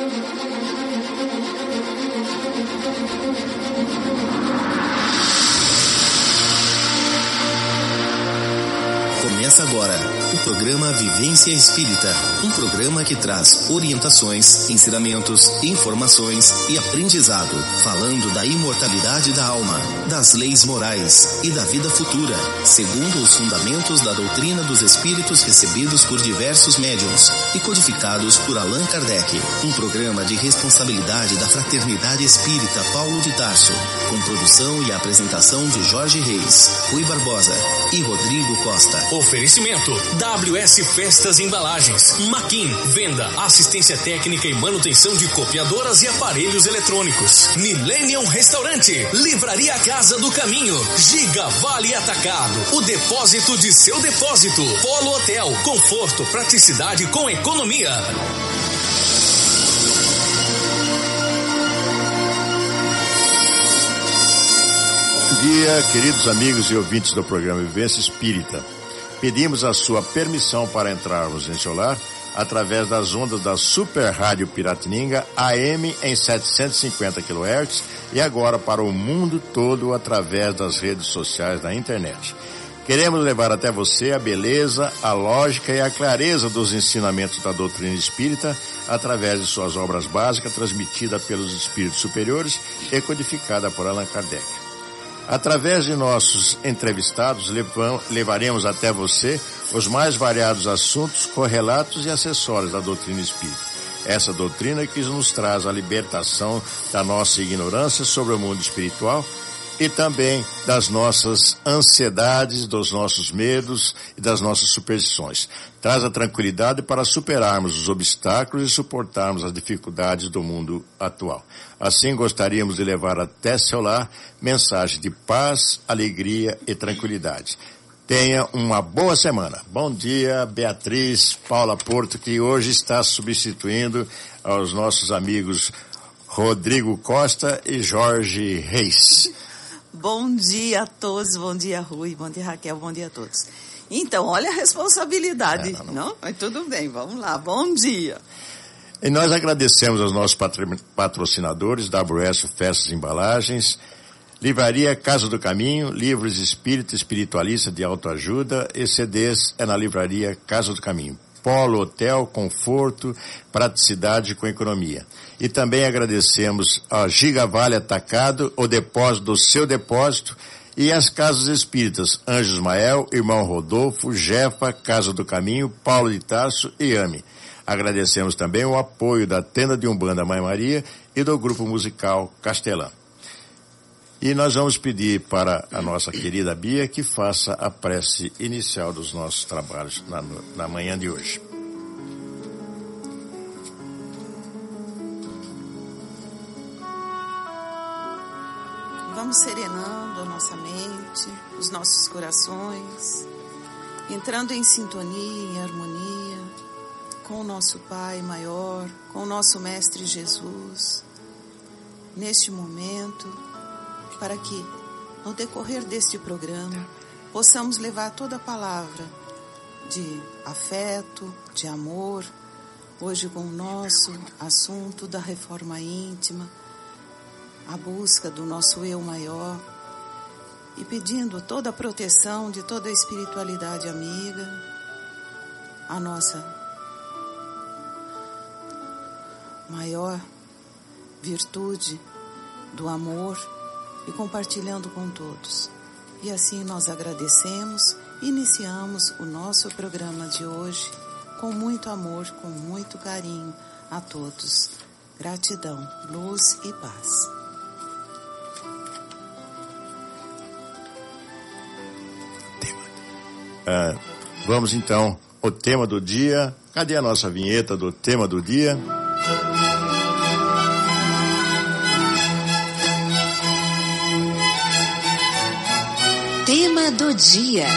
Começa agora o programa Vivência Espírita, um programa que traz orientações, ensinamentos, informações e aprendizado, falando da imortalidade da alma, das leis morais e da vida futura, segundo os fundamentos da doutrina dos espíritos recebidos por diversos médiuns e codificados por Allan Kardec. Um programa de responsabilidade da Fraternidade Espírita Paulo de Tarso, com produção e apresentação de Jorge Reis, Rui Barbosa e Rodrigo Costa. Oferecimento WS Festas e Embalagens, Maquin, venda, assistência técnica e manutenção de copiadoras e aparelhos eletrônicos. Millennium Restaurante, Livraria Casa do Caminho, Giga Vale Atacado, o depósito de seu depósito. Polo Hotel, conforto, praticidade com economia. Bom dia, queridos amigos e ouvintes do programa Vivência Espírita. Pedimos a sua permissão para entrarmos em seu lar através das ondas da Super Rádio Piratininga AM em 750 kHz e agora para o mundo todo através das redes sociais da internet. Queremos levar até você a beleza, a lógica e a clareza dos ensinamentos da doutrina espírita através de suas obras básicas transmitidas pelos espíritos superiores e codificada por Allan Kardec. Através de nossos entrevistados, levaremos até você os mais variados assuntos, correlatos e acessórios da doutrina espírita. Essa doutrina que nos traz a libertação da nossa ignorância sobre o mundo espiritual e também das nossas ansiedades, dos nossos medos e das nossas superstições. Traz a tranquilidade para superarmos os obstáculos e suportarmos as dificuldades do mundo atual. Assim, gostaríamos de levar até seu lar mensagem de paz, alegria e tranquilidade. Tenha uma boa semana. Bom dia, Beatriz Paula Porto, que hoje está substituindo aos nossos amigos Rodrigo Costa e Jorge Reis. Bom dia a todos, bom dia Rui, bom dia Raquel, bom dia a todos. Então, olha a responsabilidade, não? Mas tudo bem, vamos lá, bom dia. E nós agradecemos aos nossos patrocinadores, WS Festas e Embalagens, Livraria Casa do Caminho, livros espírita, espiritualista de autoajuda e CDs é na Livraria Casa do Caminho. Polo Hotel, conforto, praticidade com economia. E também agradecemos a Giga Vale Atacado, o depósito do seu depósito, e as Casas Espíritas, Anjo Ismael, Irmão Rodolfo, Jefa, Casa do Caminho, Paulo de Tarso e AME. Agradecemos também o apoio da Tenda de Umbanda Mãe Maria e do Grupo Musical Castelã. E nós vamos pedir para a nossa querida Bia que faça a prece inicial dos nossos trabalhos na manhã de hoje. Vamos serenando a nossa mente, os nossos corações, entrando em sintonia, em harmonia com o nosso Pai maior, com o nosso Mestre Jesus, neste momento, para que, no decorrer deste programa, possamos levar toda a palavra de afeto, de amor, hoje com o nosso assunto da reforma íntima, a busca do nosso eu maior e pedindo toda a proteção de toda a espiritualidade amiga, a nossa maior virtude do amor e compartilhando com todos. E assim nós agradecemos e iniciamos o nosso programa de hoje com muito amor, com muito carinho a todos. Gratidão, luz e paz. Vamos então ao tema do dia. Cadê a nossa vinheta do tema do dia? Tema do dia.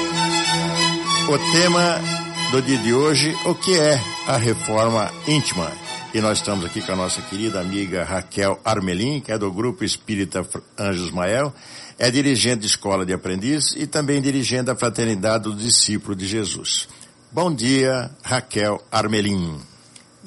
O tema do dia de hoje, o que é a reforma íntima? E nós estamos aqui com a nossa querida amiga Raquel Armelin, que é do Grupo Espírita Anjo Ismael, é dirigente de escola de aprendiz e também dirigente da Fraternidade do Discípulo de Jesus. Bom dia, Raquel Armelin.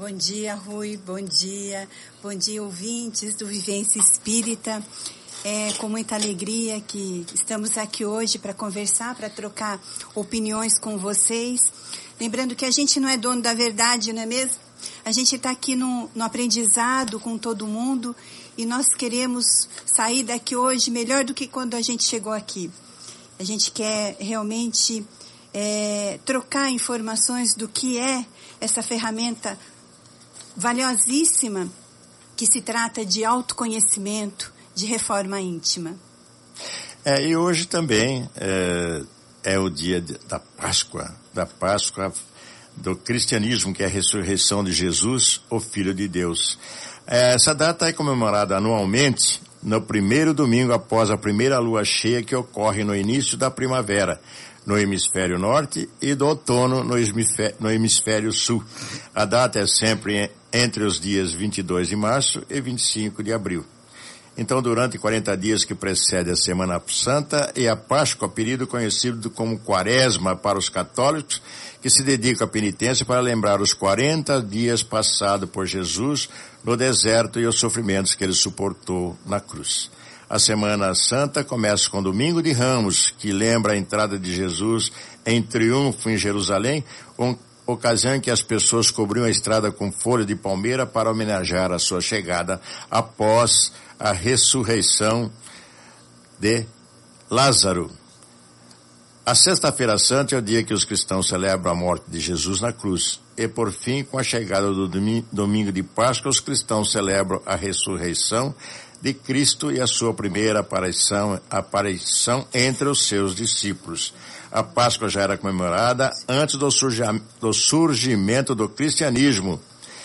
Bom dia, Rui, bom dia ouvintes do Vivência Espírita. É com muita alegria que estamos aqui hoje para conversar, para trocar opiniões com vocês. Lembrando que a gente não é dono da verdade, não é mesmo? A gente está aqui no aprendizado com todo mundo e nós queremos sair daqui hoje melhor do que quando a gente chegou aqui. A gente quer realmente trocar informações do que é essa ferramenta valiosíssima que se trata de autoconhecimento, de reforma íntima. E hoje também é o dia da Páscoa do cristianismo, que é a ressurreição de Jesus, o Filho de Deus. Essa data é comemorada anualmente no primeiro domingo após a primeira lua cheia, que ocorre no início da primavera, no hemisfério norte, e do outono no hemisfério sul. A data é sempre entre os dias 22 de março e 25 de abril. Então, durante 40 dias que precedem a Semana Santa e a Páscoa, período conhecido como Quaresma para os católicos, que se dedica à penitência para lembrar os 40 dias passados por Jesus no deserto e os sofrimentos que ele suportou na cruz. A Semana Santa começa com Domingo de Ramos, que lembra a entrada de Jesus em triunfo em Jerusalém, ocasião em que as pessoas cobriam a estrada com folha de palmeira para homenagear a sua chegada após a ressurreição de Lázaro. A Sexta-feira Santa é o dia que os cristãos celebram a morte de Jesus na cruz. E, por fim, com a chegada do domingo de Páscoa, os cristãos celebram a ressurreição de Cristo e a sua primeira aparição entre os seus discípulos. A Páscoa já era comemorada antes do surgimento do cristianismo.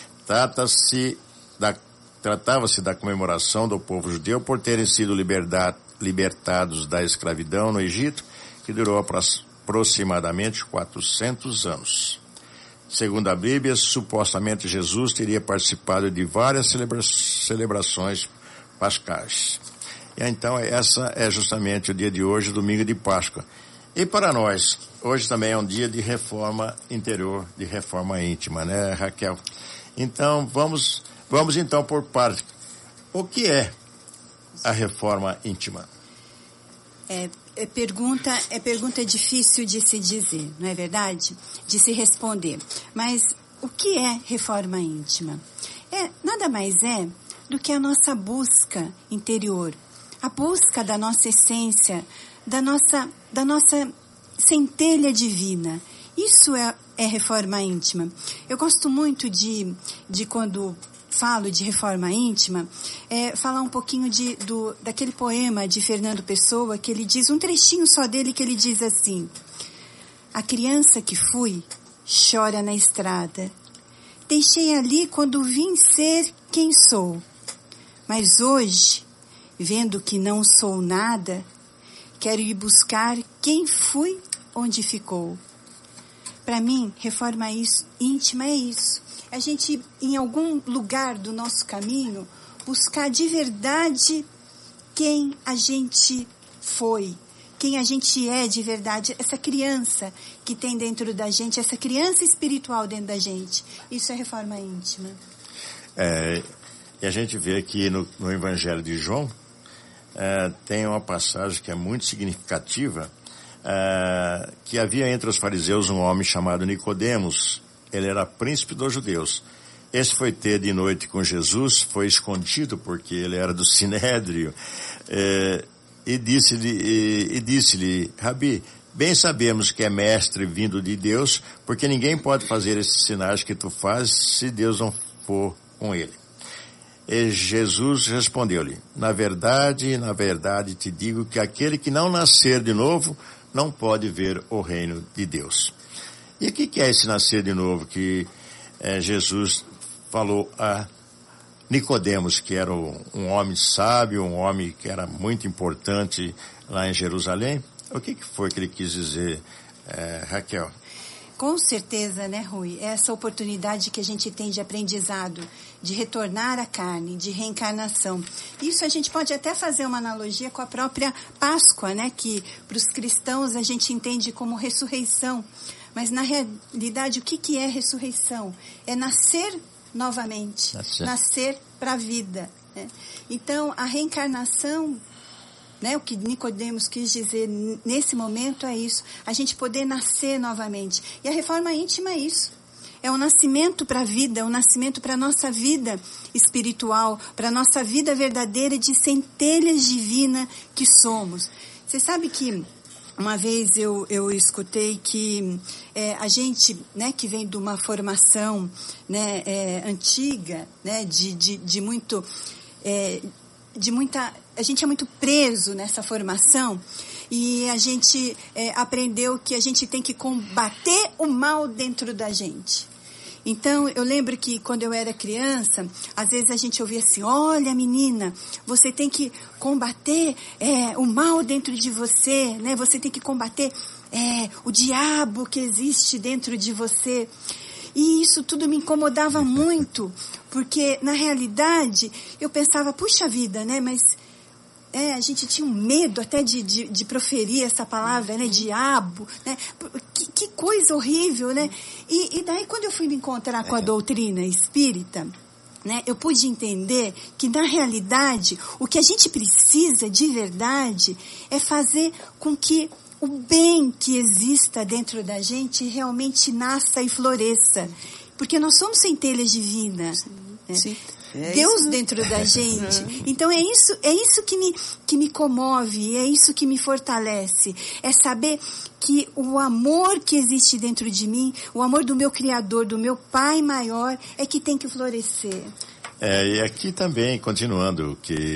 Tratava-se da comemoração do povo judeu por terem sido libertados da escravidão no Egito, que durou aproximadamente 400 anos. Segundo a Bíblia, supostamente Jesus teria participado de várias celebrações pascais. E então, essa é justamente o dia de hoje, domingo de Páscoa. E para nós, hoje também é um dia de reforma interior, de reforma íntima, né, Raquel? Então, vamos então por parte. O que é a reforma íntima? É pergunta difícil de se dizer, não é verdade? De se responder. Mas o que é reforma íntima? Nada mais é do que a nossa busca interior, a busca da nossa essência, da nossa centelha divina. Isso é reforma íntima. Eu gosto muito de quando falo de reforma íntima, falar um pouquinho daquele poema de Fernando Pessoa, que ele diz, um trechinho só dele, que ele diz assim: a criança que fui chora na estrada, deixei ali quando vim ser quem sou, mas hoje, vendo que não sou nada, quero ir buscar quem fui onde ficou. Para mim, reforma íntima é isso. A gente, em algum lugar do nosso caminho, buscar de verdade quem a gente foi, quem a gente é de verdade, essa criança que tem dentro da gente, essa criança espiritual dentro da gente. Isso é reforma íntima. E a gente vê aqui no Evangelho de João, tem uma passagem que é muito significativa, que havia entre os fariseus um homem chamado Nicodemos. Ele era príncipe dos judeus. Esse foi ter de noite com Jesus, foi escondido porque ele era do Sinédrio, e disse-lhe, Rabi, bem sabemos que é mestre vindo de Deus, porque ninguém pode fazer esses sinais que tu fazes se Deus não for com ele. E Jesus respondeu-lhe, na verdade te digo que aquele que não nascer de novo não pode ver o reino de Deus. E o que é esse nascer de novo que Jesus falou a Nicodemos, que era um homem sábio, um homem que era muito importante lá em Jerusalém? O que foi que ele quis dizer, Raquel? Com certeza, né, Rui? Essa oportunidade que a gente tem de aprendizado, de retornar à carne, de reencarnação. Isso a gente pode até fazer uma analogia com a própria Páscoa, né? Que para os cristãos a gente entende como ressurreição. Mas, na realidade, o que é ressurreição? É nascer novamente, nascer para a vida. Né? Então, a reencarnação, né, o que Nicodemos quis dizer nesse momento é isso, a gente poder nascer novamente. E a reforma íntima é isso. É um nascimento para a vida, é um nascimento para a nossa vida espiritual, para a nossa vida verdadeira de centelhas divina que somos. Você sabe que uma vez eu escutei que a gente, né, que vem de uma formação, né, antiga, né, de muita... A gente é muito preso nessa formação e a gente aprendeu que a gente tem que combater o mal dentro da gente. Então, eu lembro que quando eu era criança, às vezes a gente ouvia assim, olha menina, você tem que combater o mal dentro de você, né? Você tem que combater o diabo que existe dentro de você. E isso tudo me incomodava muito, porque na realidade eu pensava, puxa vida, né? Mas a gente tinha um medo até de proferir essa palavra, né? Diabo, né? Que coisa horrível, né? E daí quando eu fui me encontrar com a doutrina espírita, né? Eu pude entender que na realidade o que a gente precisa de verdade é fazer com que o bem que exista dentro da gente realmente nasça e floresça. Porque nós somos centelhas divinas. Né? Sim. Deus isso dentro da gente. Então é isso que me comove, é isso que me fortalece. É saber que o amor que existe dentro de mim, o amor do meu Criador, do meu Pai maior, é que tem que florescer. E aqui também, continuando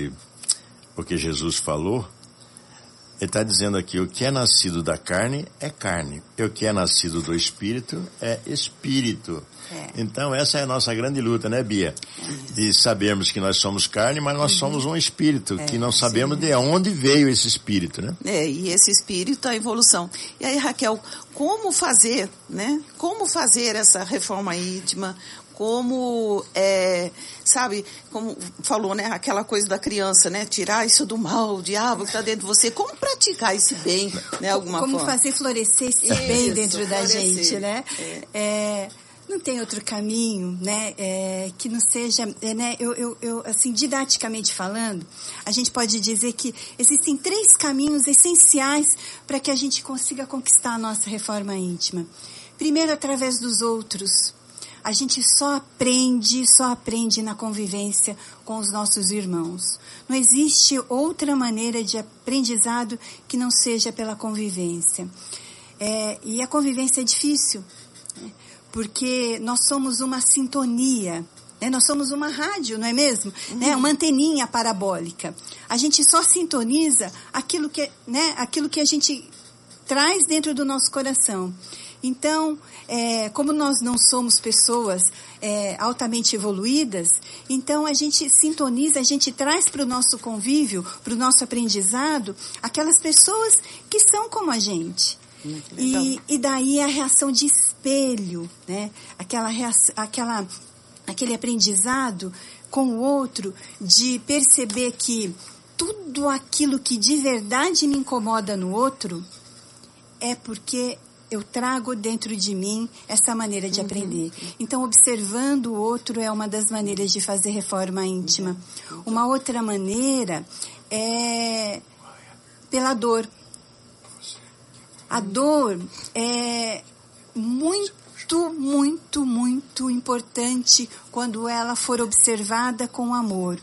o que Jesus falou, ele está dizendo aqui, o que é nascido da carne é carne, e o que é nascido do espírito é espírito. Então essa é a nossa grande luta, né, Bia? De sabermos que nós somos carne, mas nós somos um espírito, que não sabemos de onde veio esse espírito, né? E esse espírito é a evolução. E aí, Raquel, como fazer, né? Como fazer essa reforma íntima? Como, sabe, como falou, né, aquela coisa da criança, né, tirar isso do mal, o diabo que está dentro de você, como praticar esse bem, né, alguma forma. Como fazer florescer esse bem dentro da gente, né? Não tem outro caminho, né, que não seja, né, eu assim, didaticamente falando, a gente pode dizer que existem 3 caminhos essenciais para que a gente consiga conquistar a nossa reforma íntima. Primeiro, através dos outros. A gente só aprende na convivência com os nossos irmãos. Não existe outra maneira de aprendizado que não seja pela convivência. E a convivência é difícil, né? Porque nós somos uma sintonia, né? Nós somos uma rádio, não é mesmo? Né? Uma anteninha parabólica. A gente só sintoniza aquilo que a gente traz dentro do nosso coração. Então, como nós não somos pessoas altamente evoluídas, então a gente sintoniza, a gente traz para o nosso convívio, para o nosso aprendizado, aquelas pessoas que são como a gente. E daí a reação de espelho, né? Aquele aprendizado com o outro, de perceber que tudo aquilo que de verdade me incomoda no outro é porque eu trago dentro de mim essa maneira de aprender. Então, observando o outro é uma das maneiras de fazer reforma íntima. Uma outra maneira é pela dor. A dor é muito, muito, muito importante quando ela for observada com amor.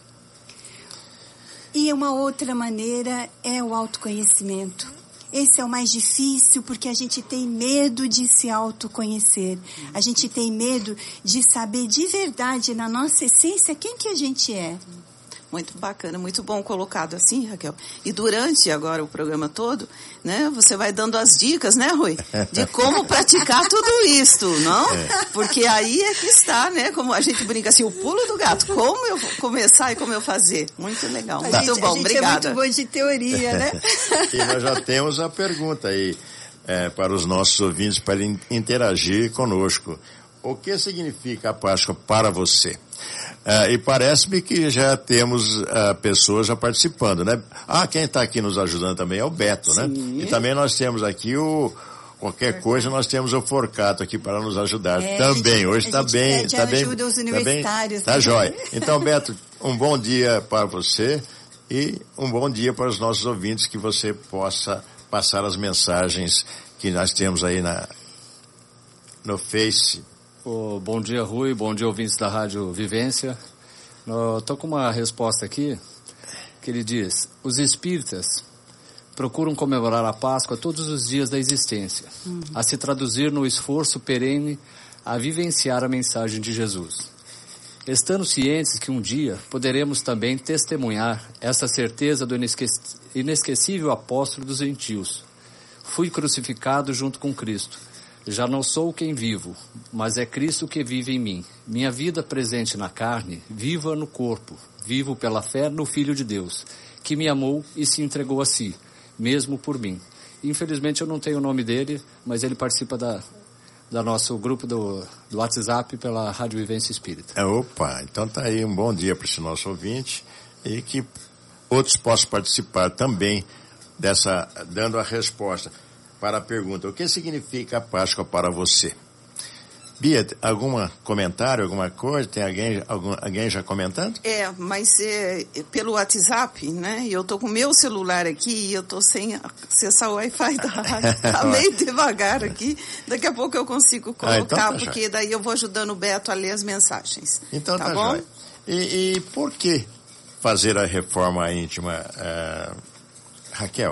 E uma outra maneira é o autoconhecimento. Esse é o mais difícil porque a gente tem medo de se autoconhecer. A gente tem medo de saber de verdade, na nossa essência, quem que a gente é. Muito bacana, muito bom colocado assim, Raquel. E durante agora o programa todo, né, você vai dando as dicas, né, Rui? De como praticar tudo isso, não? Porque aí é que está, né, como a gente brinca assim, o pulo do gato. Como eu começar e como eu fazer. Muito legal, muito bom, obrigada. A gente é muito bom de teoria, né? E nós já temos a pergunta aí para os nossos ouvintes, para interagir conosco. O que significa a Páscoa para você? E parece-me que já temos pessoas já participando, né? Quem está aqui nos ajudando também é o Beto, né? E também nós temos aqui o Qualquer coisa, nós temos o Forcato aqui para nos ajudar também. Hoje está bem. Está bem. Ajuda os universitários. Tá jóia. Então, Beto, um bom dia para você e um bom dia para os nossos ouvintes, que você possa passar as mensagens que nós temos aí no Face. Bom dia, Rui. Bom dia, ouvintes da Rádio Vivência. Estou com uma resposta aqui, que ele diz: os espíritas procuram comemorar a Páscoa todos os dias da existência, a se traduzir no esforço perene a vivenciar a mensagem de Jesus. Estando cientes que um dia poderemos também testemunhar essa certeza do inesquecível apóstolo dos gentios. Fui crucificado junto com Cristo. Já não sou quem vivo, mas é Cristo que vive em mim. Minha vida presente na carne, viva no corpo, vivo pela fé no Filho de Deus, que me amou e se entregou a si, mesmo por mim. Infelizmente eu não tenho o nome dele, mas ele participa da nosso grupo do WhatsApp pela Rádio Vivência Espírita. Opa, então tá aí um bom dia para esse nosso ouvinte e que outros possam participar também dando a resposta para a pergunta: o que significa a Páscoa para você? Bia, algum comentário, alguma coisa? Tem alguém já comentando? Mas pelo WhatsApp, né? Eu tô com o meu celular aqui e eu tô sem acessar o Wi-Fi da rádio. Tá meio devagar aqui. Daqui a pouco eu consigo colocar, então tá, porque jóia. Daí eu vou ajudando o Beto a ler as mensagens. Então tá bom? Jóia. E por que fazer a reforma íntima, Raquel?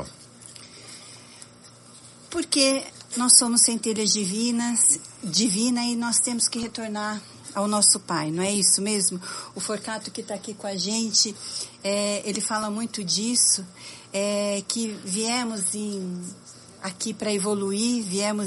Porque nós somos centelhas divina e nós temos que retornar ao nosso Pai, não é isso mesmo? O Forcato que está aqui com a gente, ele fala muito disso, que viemos aqui para evoluir,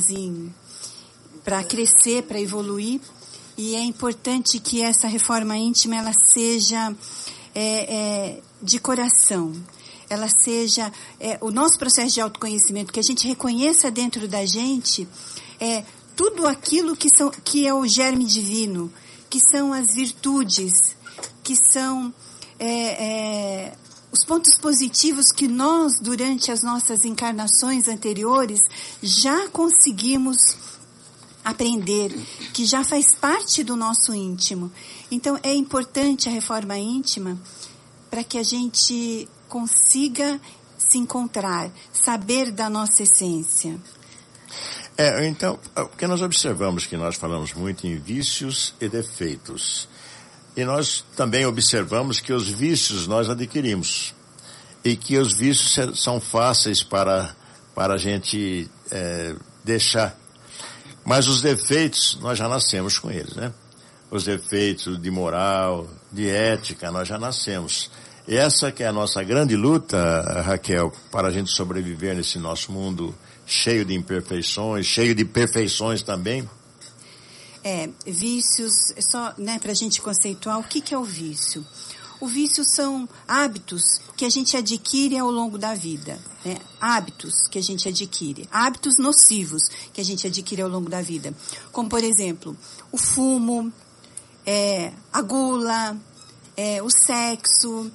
para crescer, para evoluir, e é importante que essa reforma íntima ela seja de coração. Ela seja o nosso processo de autoconhecimento, que a gente reconheça dentro da gente tudo aquilo que é o germe divino, que são as virtudes, que são os pontos positivos que nós, durante as nossas encarnações anteriores, já conseguimos aprender, que já faz parte do nosso íntimo. Então, é importante a reforma íntima para que a gente consiga se encontrar, saber da nossa essência. Então, porque nós observamos que nós falamos muito em vícios e defeitos. E nós também observamos que os vícios nós adquirimos. E que os vícios são fáceis para a gente deixar. Mas os defeitos, nós já nascemos com eles, né? Os defeitos de moral, de ética, nós já nascemos. E essa que é a nossa grande luta, Raquel, para a gente sobreviver nesse nosso mundo cheio de imperfeições, cheio de perfeições também. Vícios, só, né, para a gente conceituar, o que é o vício? O vício são hábitos que a gente adquire ao longo da vida, né? Hábitos que a gente adquire, hábitos nocivos que a gente adquire ao longo da vida. Como, por exemplo, o fumo, a gula, o sexo,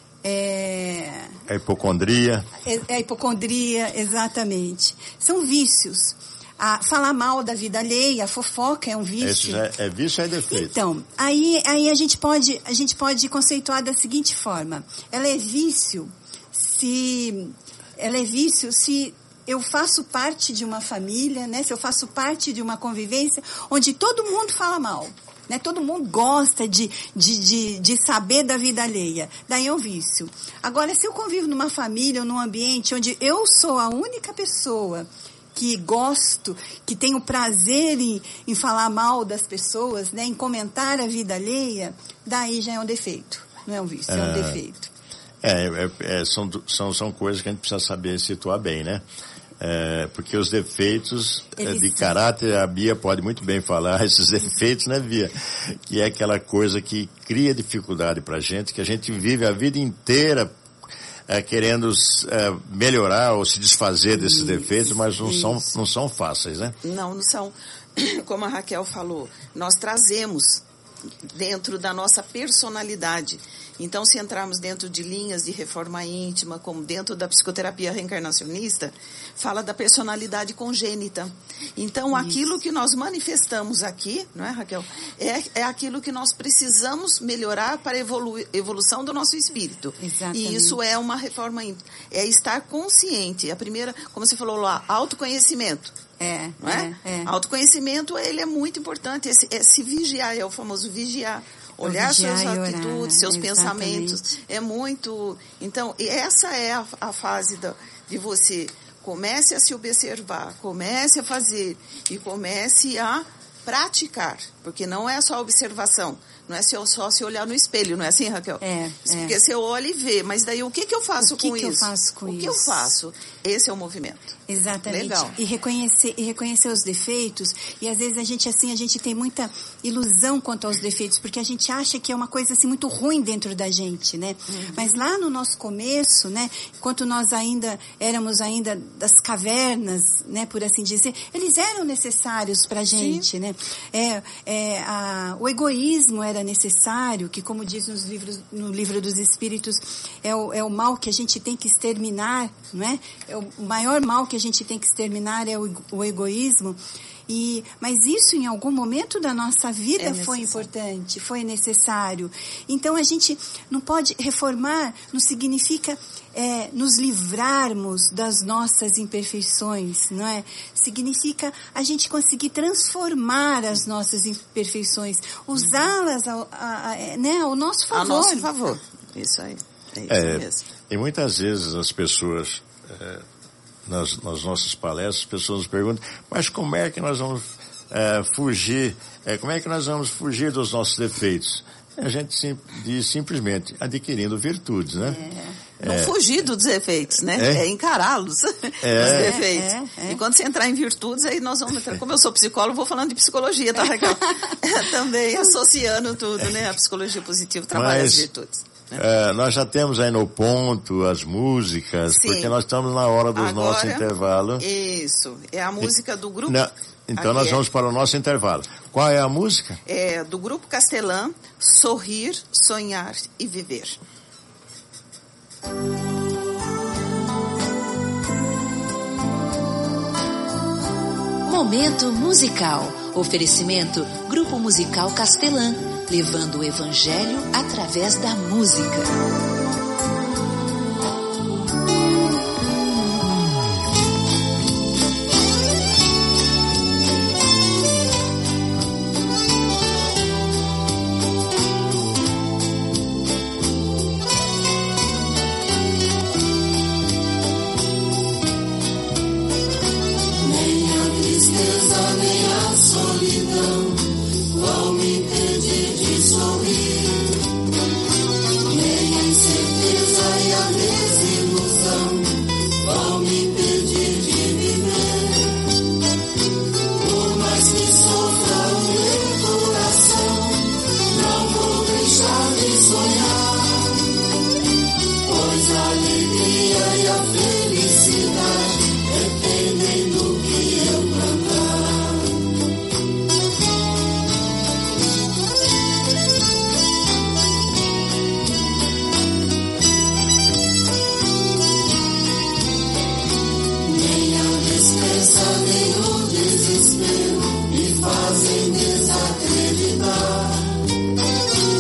a hipocondria. A hipocondria, exatamente. São vícios. Falar mal da vida alheia, a fofoca é um vício. É vício ou é defeito? Então, aí a gente pode conceituar da seguinte forma: ela é vício se eu faço parte de uma família, né? Se eu faço parte de uma convivência onde todo mundo fala mal, né? Todo mundo gosta de saber da vida alheia. Daí é um vício. Agora, se eu convivo numa família ou num ambiente onde eu sou a única pessoa que gosto, que tenho prazer em falar mal das pessoas, né? Em comentar a vida alheia, daí já é um defeito. Não é um vício, é um defeito. São coisas que a gente precisa saber situar bem, né? Porque os defeitos de caráter, a Bia pode muito bem falar esses defeitos, né, Bia? Que é aquela coisa que cria dificuldade pra gente, que a gente vive a vida inteira querendo melhorar ou se desfazer desses defeitos, mas não são fáceis, né? Não são. Como a Raquel falou, nós trazemos dentro da nossa personalidade. Então, se entrarmos dentro de linhas de reforma íntima, como dentro da psicoterapia reencarnacionista, fala da personalidade congênita. Então, aquilo que nós manifestamos aqui, não é, Raquel? É aquilo que nós precisamos melhorar para a evolução do nosso espírito. Exatamente. E isso é uma reforma íntima. É estar consciente. A primeira, como você falou lá, autoconhecimento. Não é? Autoconhecimento, ele é muito importante. É se vigiar, é o famoso vigiar. Olhar suas atitudes, seus pensamentos. É muito... Então, essa é a fase de você. Comece a se observar, comece a fazer e comece a praticar. Porque não é só observação. Não é só se olhar no espelho, não é assim, Raquel? Porque você olha e vê, mas daí o que eu faço com isso? O que eu faço? Esse é o movimento. Exatamente. Legal. E reconhecer os defeitos, e às vezes a gente tem muita ilusão quanto aos defeitos, porque a gente acha que é uma coisa assim muito ruim dentro da gente, né? Mas lá no nosso começo, né, enquanto nós éramos das cavernas, né, por assim dizer, eles eram necessários pra gente, né? O egoísmo era necessário, que como diz no livro dos Espíritos, é o mal que a gente tem que exterminar, não é? O maior mal que a gente tem que exterminar é o egoísmo. Mas isso em algum momento da nossa vida foi importante, foi necessário. Então a gente não pode reformar, não significa nos livrarmos das nossas imperfeições, não é? Significa a gente conseguir transformar as nossas imperfeições, usá-las ao nosso favor. A nosso favor, isso aí. É isso mesmo. E muitas vezes as pessoas... Nas nossas palestras, as pessoas nos perguntam, mas como é que nós vamos fugir? Como é que nós vamos fugir dos nossos defeitos? A gente diz simplesmente adquirindo virtudes, né? Não fugir dos defeitos, né? É encará-los, os defeitos. E quando você entrar em virtudes, aí nós vamos entrar. Como eu sou psicólogo, vou falando de psicologia, tá, Raquel? Também associando tudo, né? A psicologia positiva trabalha as virtudes. Nós já temos aí no ponto as músicas, porque nós estamos na hora do nosso intervalo. Isso, é a música do grupo... Então nós vamos para o nosso intervalo. Qual é a música? É do Grupo Castelã, Sorrir, Sonhar e Viver. Momento musical. Oferecimento Grupo Musical Castelã, levando o Evangelho através da música.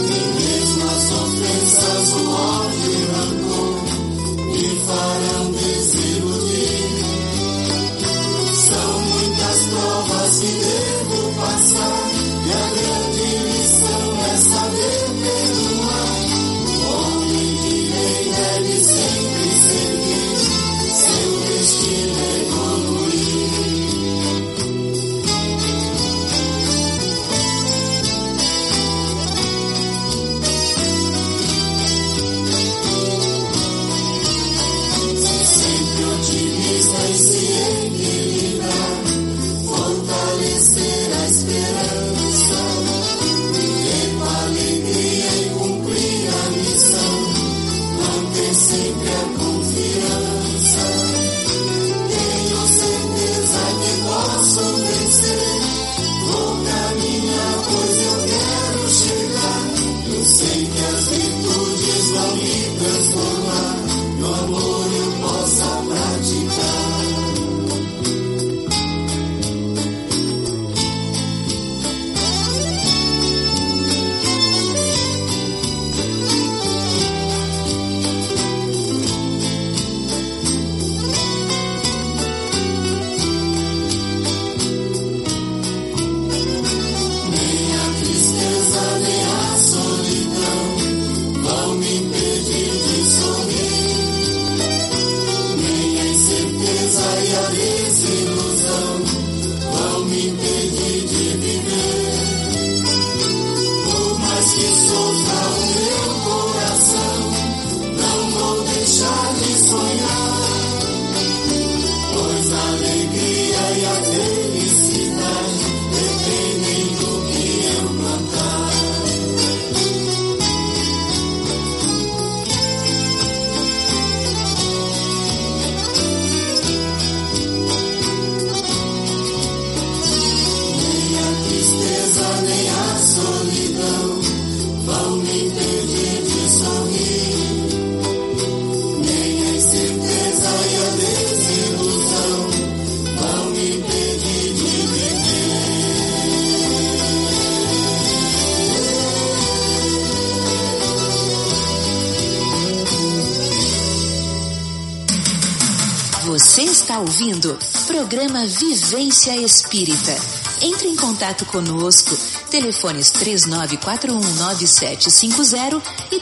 Farão Você está ouvindo programa Vivência Espírita. Entre em contato conosco. Telefones 39419750 e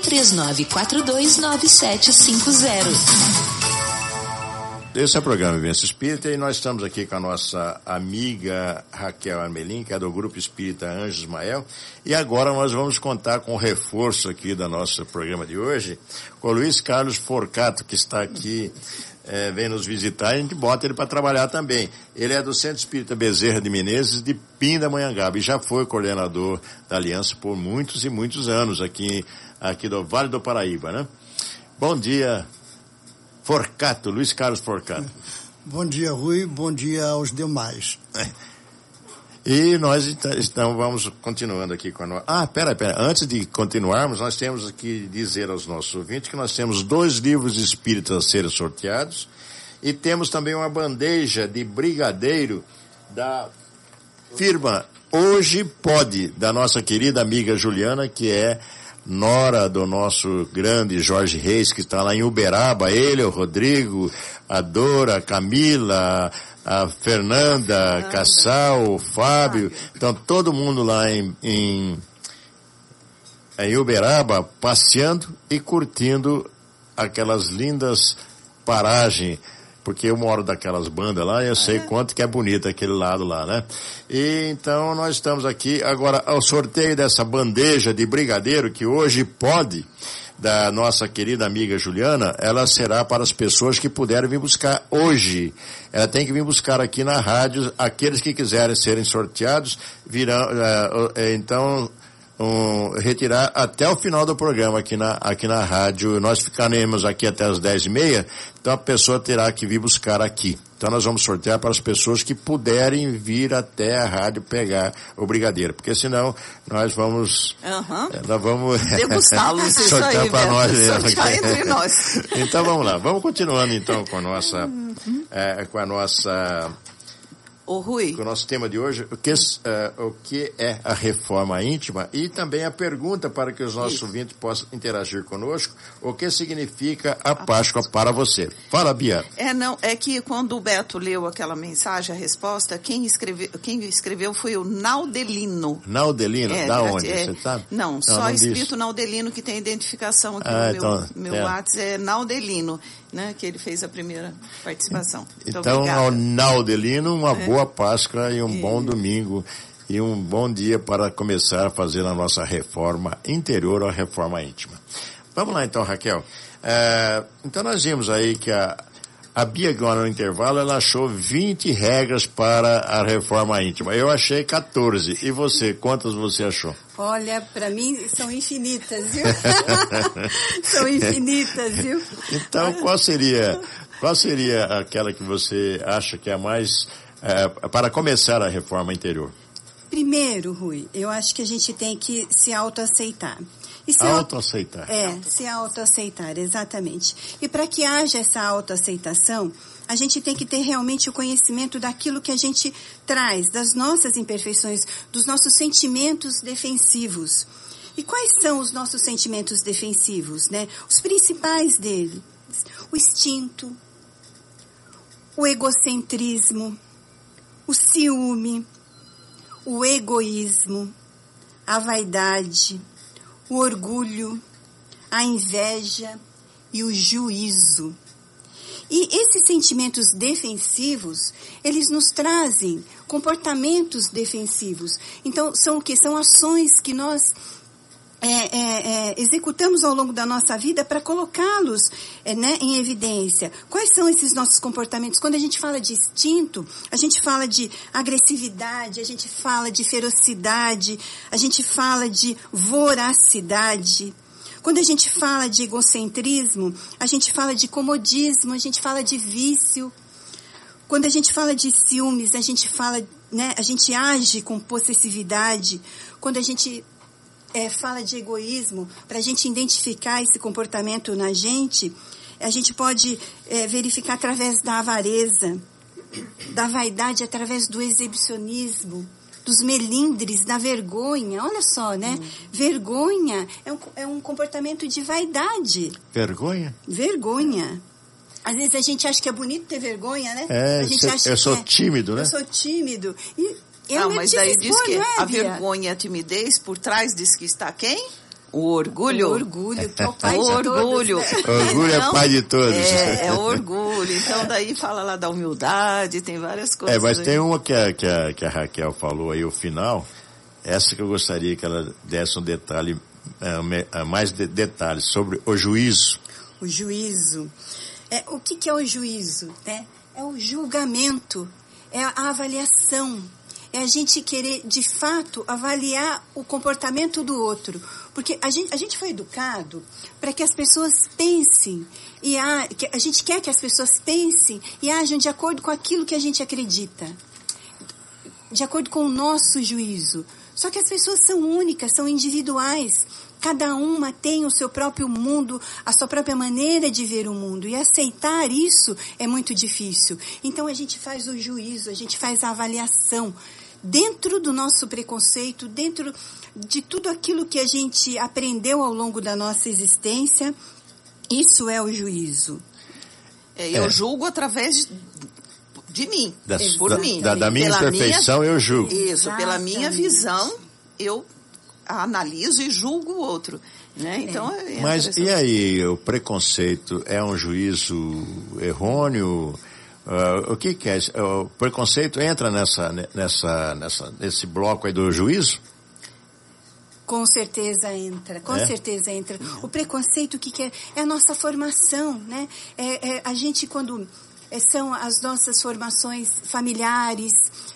39429750. Esse é o programa Vivência Espírita e nós estamos aqui com a nossa amiga Raquel Armelin, que é do Grupo Espírita Anjos Ismael. E agora nós vamos contar com o reforço aqui do nosso programa de hoje, com o Luiz Carlos Forcato, que está aqui, vem nos visitar, e a gente bota ele para trabalhar também. Ele é do Centro Espírita Bezerra de Menezes, de Pindamonhangaba, e já foi coordenador da Aliança por muitos e muitos anos aqui do Vale do Paraíba, né? Bom dia, Forcato, Luiz Carlos Forcato. Bom dia, Rui, bom dia aos demais. E nós então vamos continuando aqui com a nossa... pera, antes de continuarmos, nós temos que dizer aos nossos ouvintes que nós temos 2 livros espíritas a serem sorteados e temos também uma bandeja de brigadeiro da firma Hoje Pode, da nossa querida amiga Juliana, que é nora do nosso grande Jorge Reis, que está lá em Uberaba, ele, o Rodrigo, a Dora, a Camila, a Fernanda, Cassal, o Fábio, então todo mundo lá em Uberaba, passeando e curtindo aquelas lindas paragens, porque eu moro daquelas bandas lá e eu sei quanto que é bonito aquele lado lá, né? E então nós estamos aqui, agora ao sorteio dessa bandeja de brigadeiro, que hoje pode, da nossa querida amiga Juliana, ela será para as pessoas que puderem vir buscar hoje. Ela tem que vir buscar aqui na rádio, aqueles que quiserem serem sorteados, virão, então, retirar até o final do programa aqui na rádio. Nós ficaremos aqui até as 10h30, então a pessoa terá que vir buscar aqui. Então nós vamos sortear para as pessoas que puderem vir até a rádio pegar o brigadeiro, porque senão nós vamos degustá-los, sortear para nós mesmo. Sortear entre nós. Então vamos lá, vamos continuando então com a nossa Rui, com o nosso tema de hoje, o que é a reforma íntima, e também a pergunta para que os nossos ouvintes possam interagir conosco, o que significa a Páscoa para você. Fala, Bia. É que quando o Beto leu aquela mensagem, a resposta, quem escreveu foi o Naudelino. Naudelino? Da onde? Você sabe? Não, só escrito Naudelino, que tem identificação aqui no meu WhatsApp, é Naudelino, né, que ele fez a primeira participação. Então, ao Naudelino, uma boa Páscoa e um bom domingo e um bom dia para começar a fazer a nossa reforma interior ou a reforma íntima. Vamos lá então, Raquel. Então nós vimos aí que a Bia, agora no intervalo, ela achou 20 regras para a reforma íntima. Eu achei 14. E você, quantas você achou? Olha, para mim são infinitas, viu? São infinitas, viu? Então, qual seria aquela que você acha que é a mais... para começar a reforma interior? Primeiro, Rui, eu acho que a gente tem que se autoaceitar. Autoaceitar. Se autoaceitar, exatamente. E para que haja essa autoaceitação, a gente tem que ter realmente o conhecimento daquilo que a gente traz, das nossas imperfeições, dos nossos sentimentos defensivos. E quais são os nossos sentimentos defensivos, né? Os principais deles: o instinto, o egocentrismo, o ciúme, o egoísmo, a vaidade, o orgulho, a inveja e o juízo. E esses sentimentos defensivos, eles nos trazem comportamentos defensivos. Então, são o quê? São ações que nós executamos ao longo da nossa vida para colocá-los em evidência. Quais são esses nossos comportamentos? Quando a gente fala de instinto, a gente fala de agressividade, a gente fala de ferocidade, a gente fala de voracidade. Quando a gente fala de egocentrismo, a gente fala de comodismo, a gente fala de vício. Quando a gente fala de ciúmes, a gente fala, a gente age com possessividade. Quando a gente fala de egoísmo, para a gente identificar esse comportamento na gente, a gente pode verificar através da avareza, da vaidade, através do exibicionismo, dos melindres, da vergonha. Olha só, né? Vergonha é um comportamento de vaidade. Vergonha? Vergonha. Às vezes a gente acha que é bonito ter vergonha, né? A gente acha eu sou tímido, né? Eu sou tímido. E mas daí diz que a vergonha e a timidez, por trás diz que está quem? O orgulho. O orgulho, que é o pai de orgulho. todos. Né? O orgulho é pai de todos. É o orgulho. Então, daí fala lá da humildade, tem várias coisas. Mas tem uma que a Raquel falou aí, o final, essa que eu gostaria que ela desse um detalhe, mais detalhes sobre o juízo. O juízo. O que é o juízo? Né? É o julgamento, é a avaliação. É a gente querer, de fato, avaliar o comportamento do outro. Porque a gente foi educado para que as pessoas pensem, a gente quer que as pessoas pensem e ajam de acordo com aquilo que a gente acredita, de acordo com o nosso juízo. Só que as pessoas são únicas, são individuais. Cada uma tem o seu próprio mundo, a sua própria maneira de ver o mundo. E aceitar isso é muito difícil. Então a gente faz o juízo, a gente faz a avaliação. Dentro do nosso preconceito, dentro de tudo aquilo que a gente aprendeu ao longo da nossa existência, isso é o juízo. Eu julgo através de mim, por mim. Da minha imperfeição eu julgo. Isso, pela minha visão, eu analiso e julgo o outro. Né? Então, mas e aí, o preconceito é um juízo errôneo? O que é? O preconceito entra nesse bloco aí do juízo? Com certeza entra, certeza entra. O preconceito, o que é? É a nossa formação, né? A gente, quando são as nossas formações familiares,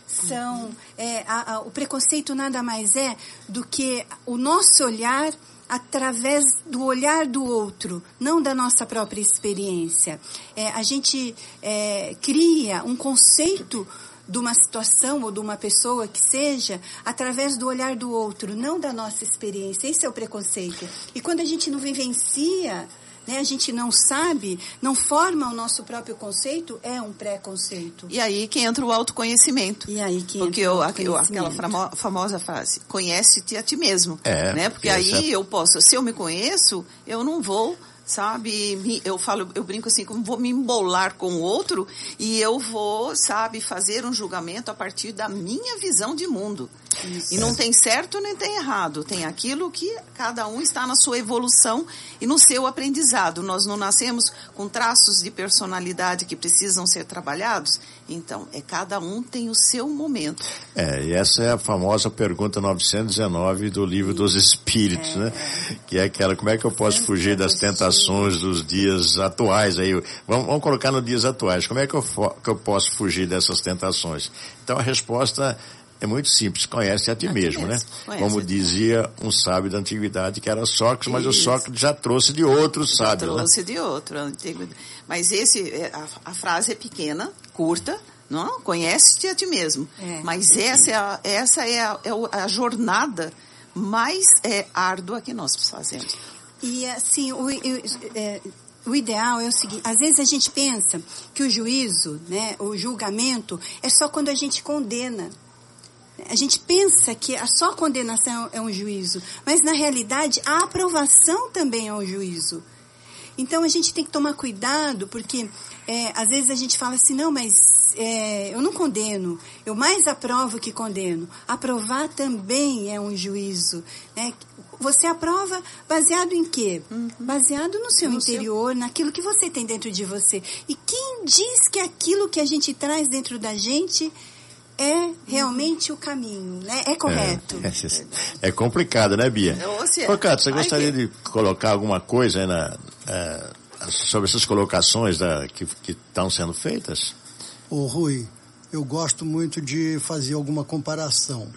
o preconceito nada mais é do que o nosso olhar através do olhar do outro, não da nossa própria experiência. A gente cria um conceito de uma situação ou de uma pessoa que seja através do olhar do outro, não da nossa experiência. Esse é o preconceito. E quando a gente não vivencia, né, a gente não sabe, não forma o nosso próprio conceito, é um preconceito. E aí que entra o autoconhecimento. E aí que porque aquela famosa frase, conhece-te a ti mesmo. Né? Porque aí eu posso, se eu me conheço, eu não vou, sabe, eu brinco assim, como vou me embolar com o outro e eu vou, sabe, fazer um julgamento a partir da minha visão de mundo. Isso. E não tem certo nem tem errado, tem aquilo que cada um está na sua evolução e no seu aprendizado. Nós não nascemos com traços de personalidade que precisam ser trabalhados, então cada um tem o seu momento. E essa é a famosa pergunta 919 do Livro dos Espíritos, né? Que é aquela, como é que eu posso fugir das tentações dos dias atuais? Aí, vamos colocar nos dias atuais, como é que eu posso fugir dessas tentações? Então a resposta é muito simples, conhece a ti mesmo, né? Como dizia um sábio da antiguidade, que era Sócrates, mas o Sócrates já trouxe de outro sábio. Trouxe de outro. Mas a frase é pequena, curta, não? Conhece-te a ti mesmo. Mas essa é a jornada mais árdua que nós fazemos. E assim, o ideal é o seguinte, às vezes a gente pensa que o juízo, né, o julgamento, é só quando a gente condena. A gente pensa que só a condenação é um juízo, mas na realidade a aprovação também é um juízo. Então a gente tem que tomar cuidado, porque às vezes a gente fala assim, não, mas eu não condeno, eu mais aprovo que condeno. Aprovar também é um juízo, né? Você aprova baseado em quê? Baseado no seu interior, naquilo que você tem dentro de você. E quem diz que aquilo que a gente traz dentro da gente é realmente o caminho, né? É correto. É complicado, né, Bia? Ô, Cato, você gostaria de colocar alguma coisa aí sobre essas colocações que estão sendo feitas? Ô, Rui, eu gosto muito de fazer alguma comparação.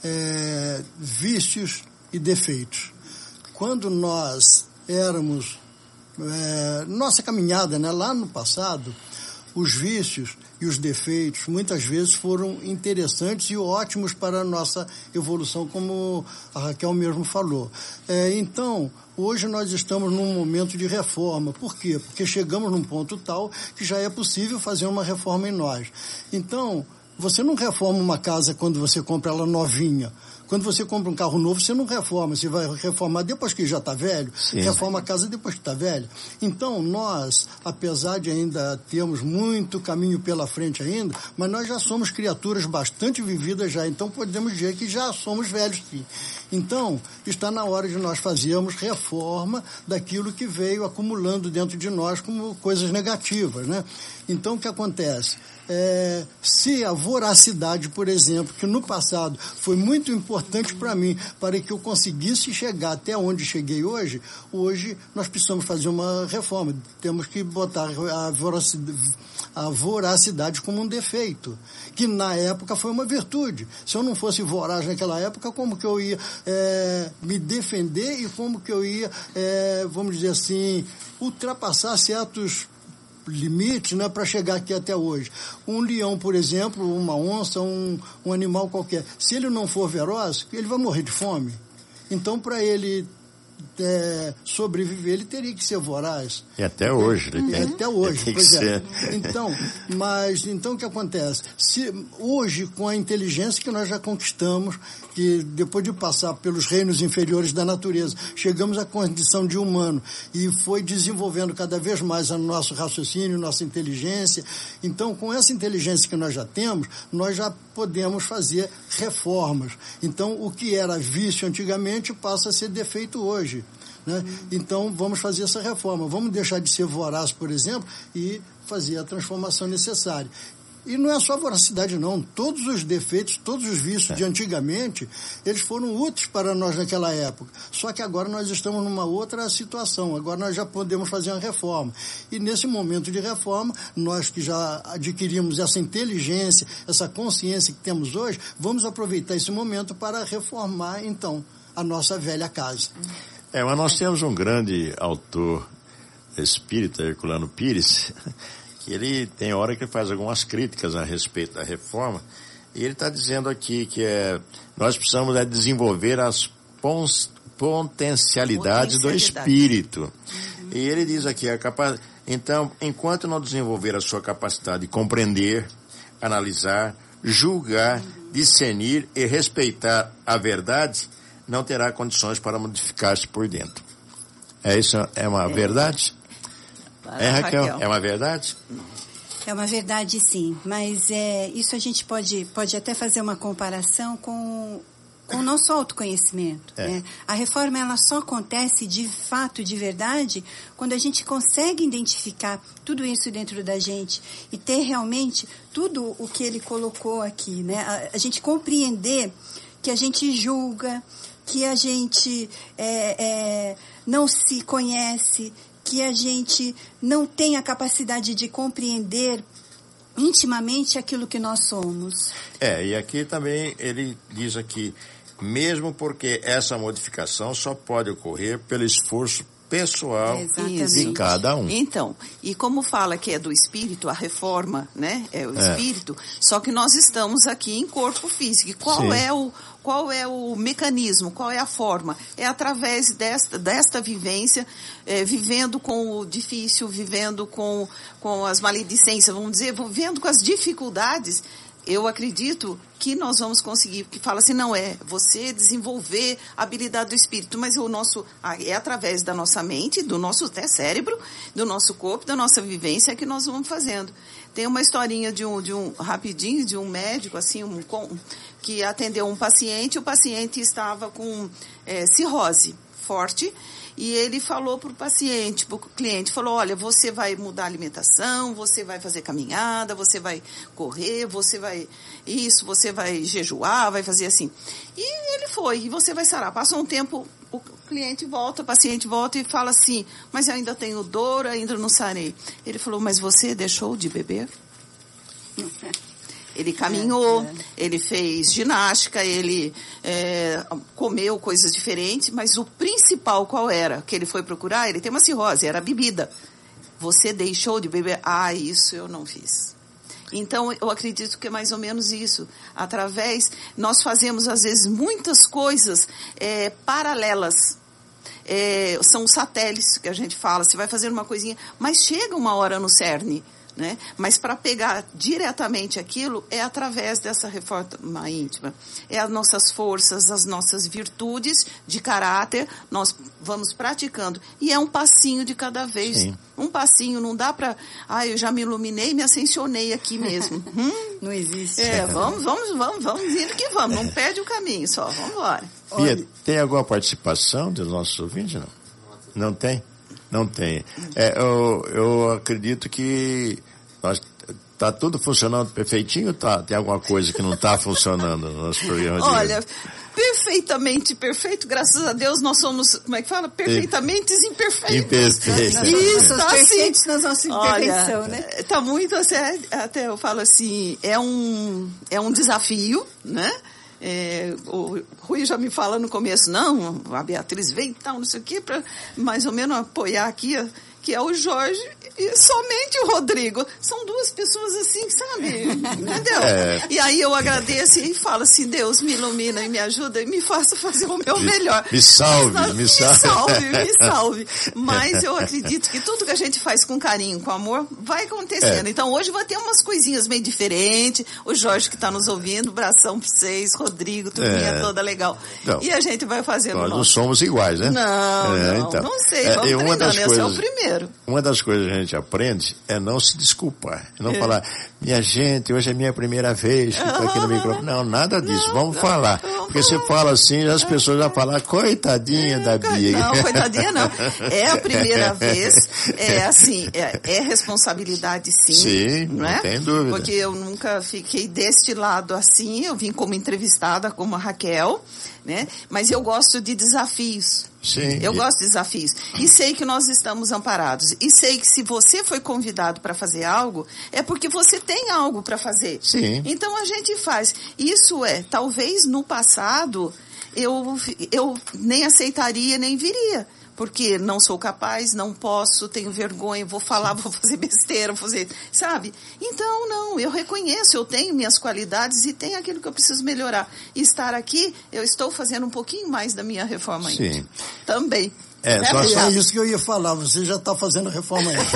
Vícios e defeitos. Quando nós éramos... nossa caminhada, né, lá no passado, os vícios e os defeitos muitas vezes foram interessantes e ótimos para a nossa evolução, como a Raquel mesmo falou. Então, hoje nós estamos num momento de reforma. Por quê? Porque chegamos num ponto tal que já é possível fazer uma reforma em nós. Então, você não reforma uma casa quando você compra ela novinha. Quando você compra um carro novo, você não reforma, você vai reformar depois que já está velho, Sim. reforma a casa depois que está velho. Então, nós, apesar de ainda termos muito caminho pela frente ainda, mas nós já somos criaturas bastante vividas já, então podemos dizer que já somos velhos, sim. Então, está na hora de nós fazermos reforma daquilo que veio acumulando dentro de nós como coisas negativas, né? Então, o que acontece? Se a voracidade, por exemplo, que no passado foi muito importante para mim, para que eu conseguisse chegar até onde cheguei hoje nós precisamos fazer uma reforma. Temos que botar a voracidade como um defeito, que na época foi uma virtude. Se eu não fosse voraz naquela época, como que eu ia me defender e como que eu ia, vamos dizer assim, ultrapassar certos limites, né, para chegar aqui até hoje. Um leão, por exemplo, uma onça, um animal qualquer, se ele não for veloz, ele vai morrer de fome. Então, para ele sobreviver, ele teria que ser voraz. E até hoje. Até hoje, tem pois que é. ser. Então o que acontece? Hoje, com a inteligência que nós já conquistamos, que depois de passar pelos reinos inferiores da natureza, chegamos à condição de humano e foi desenvolvendo cada vez mais o nosso raciocínio, nossa inteligência. Então, com essa inteligência que nós já temos, nós já podemos fazer reformas. Então, o que era vício antigamente passa a ser defeito hoje, né? Então, vamos fazer essa reforma. Vamos deixar de ser voraz, por exemplo, e fazer a transformação necessária. E não é só a voracidade, não. Todos os defeitos, todos os vícios de antigamente, eles foram úteis para nós naquela época. Só que agora nós estamos numa outra situação. Agora nós já podemos fazer uma reforma. E nesse momento de reforma, nós que já adquirimos essa inteligência, essa consciência que temos hoje, vamos aproveitar esse momento para reformar, então, a nossa velha casa. Mas nós temos um grande autor espírita, Herculano Pires, que ele tem hora que ele faz algumas críticas a respeito da reforma, e ele está dizendo aqui que nós precisamos desenvolver as potencialidades do espírito. E ele diz aqui, então, enquanto não desenvolver a sua capacidade de compreender, analisar, julgar, discernir e respeitar a verdade, não terá condições para modificar-se por dentro. Isso é uma verdade? Raquel? É uma verdade? É uma verdade, sim. Mas isso a gente pode até fazer uma comparação com o nosso autoconhecimento. Né? A reforma ela só acontece de fato, de verdade, quando a gente consegue identificar tudo isso dentro da gente e ter realmente tudo o que ele colocou aqui. Né? A gente compreender que a gente julga, que a gente não se conhece, que a gente não tem a capacidade de compreender intimamente aquilo que nós somos. E aqui também ele diz aqui, mesmo porque essa modificação só pode ocorrer pelo esforço pessoal de cada um. Então, e como fala que é do espírito, a reforma, né? É o espírito, só que nós estamos aqui em corpo físico. E qual é o mecanismo, qual é a forma? É através desta vivência, vivendo com o difícil, vivendo com as maledicências, vamos dizer, vivendo com as dificuldades. Eu acredito que nós vamos conseguir, porque fala assim, não você desenvolver a habilidade do espírito, mas é através da nossa mente, do nosso até cérebro, do nosso corpo, da nossa vivência que nós vamos fazendo. Tem uma historinha de um médico, assim, que atendeu um paciente, o paciente estava com cirrose forte, e ele falou para o paciente, para o cliente, falou, olha, você vai mudar a alimentação, você vai fazer caminhada, você vai correr, você vai jejuar, vai fazer assim. E ele foi, e você vai sarar. Passou um tempo, o paciente volta e fala assim, mas eu ainda tenho dor, ainda não sarei. Ele falou, mas você deixou de beber? Ele caminhou, ele fez ginástica, ele comeu coisas diferentes, mas o principal qual era que ele foi procurar? Ele tem uma cirrose, era a bebida. Você deixou de beber? Isso eu não fiz. Então, eu acredito que é mais ou menos isso. Nós fazemos às vezes muitas coisas paralelas. São satélites que a gente fala, você vai fazer uma coisinha, mas chega uma hora no cerne. né? Mas para pegar diretamente aquilo é através dessa reforma íntima. É as nossas forças, as nossas virtudes de caráter, nós vamos praticando. E é um passinho de cada vez. Sim. Um passinho, não dá para... eu já me iluminei, me ascensionei aqui mesmo. Não existe. Vamos indo que vamos. Não perde o caminho só, vamos embora. Pia, tem alguma participação dos nossos ouvintes? Não? Não tem? Não tem. Eu acredito que está tudo funcionando perfeitinho, tá? Tem alguma coisa que não está funcionando no nosso programa de hoje? Olha, perfeitamente perfeito, graças a Deus nós somos, como é que fala? Perfeitamente imperfeitos. Isso, tá perfeitos na nossa imperfeição, olha, né? Tá muito, até eu falo assim, é um desafio, né? O Rui já me fala no começo, não, a Beatriz vem e tal, não sei o que, para mais ou menos apoiar aqui, que é o Jorge e somente o Rodrigo. São duas pessoas assim, sabe? Entendeu? E aí eu agradeço e falo assim, Deus me ilumina e me ajuda e me faça fazer o meu melhor. Me salve. Mas eu acredito que tudo que a gente faz com carinho, com amor, vai acontecendo. Então hoje vai ter umas coisinhas meio diferentes. O Jorge que está nos ouvindo, abração para vocês, Rodrigo, turminha toda legal. Não, e a gente vai fazendo nós não somos iguais, né? Não sei, vamos treinando, esse é o primeiro. Uma das coisas que a gente aprende é não se desculpar. Não falar, minha gente, hoje é minha primeira vez que estou aqui no microfone. Não, nada disso, vamos falar. Porque você fala assim, as pessoas vão falar, coitadinha da Bia. Não, coitadinha não. É a primeira vez, assim, é responsabilidade sim, não tem dúvida. Porque eu nunca fiquei deste lado assim, eu vim como entrevistada, como a Raquel, né? Mas eu gosto de desafios. Sim. Eu gosto de desafios. E sei que nós estamos amparados. E sei que se você foi convidado para fazer algo, é porque você tem algo para fazer. Sim. Então a gente faz. Isso talvez no passado, eu nem aceitaria, nem viria. Porque não sou capaz, não posso, tenho vergonha, vou falar, vou fazer besteira, sabe? Então, não, eu reconheço, eu tenho minhas qualidades e tenho aquilo que eu preciso melhorar. E estar aqui, eu estou fazendo um pouquinho mais da minha reforma íntima. Também. É isso que eu ia falar, você já está fazendo reforma íntima.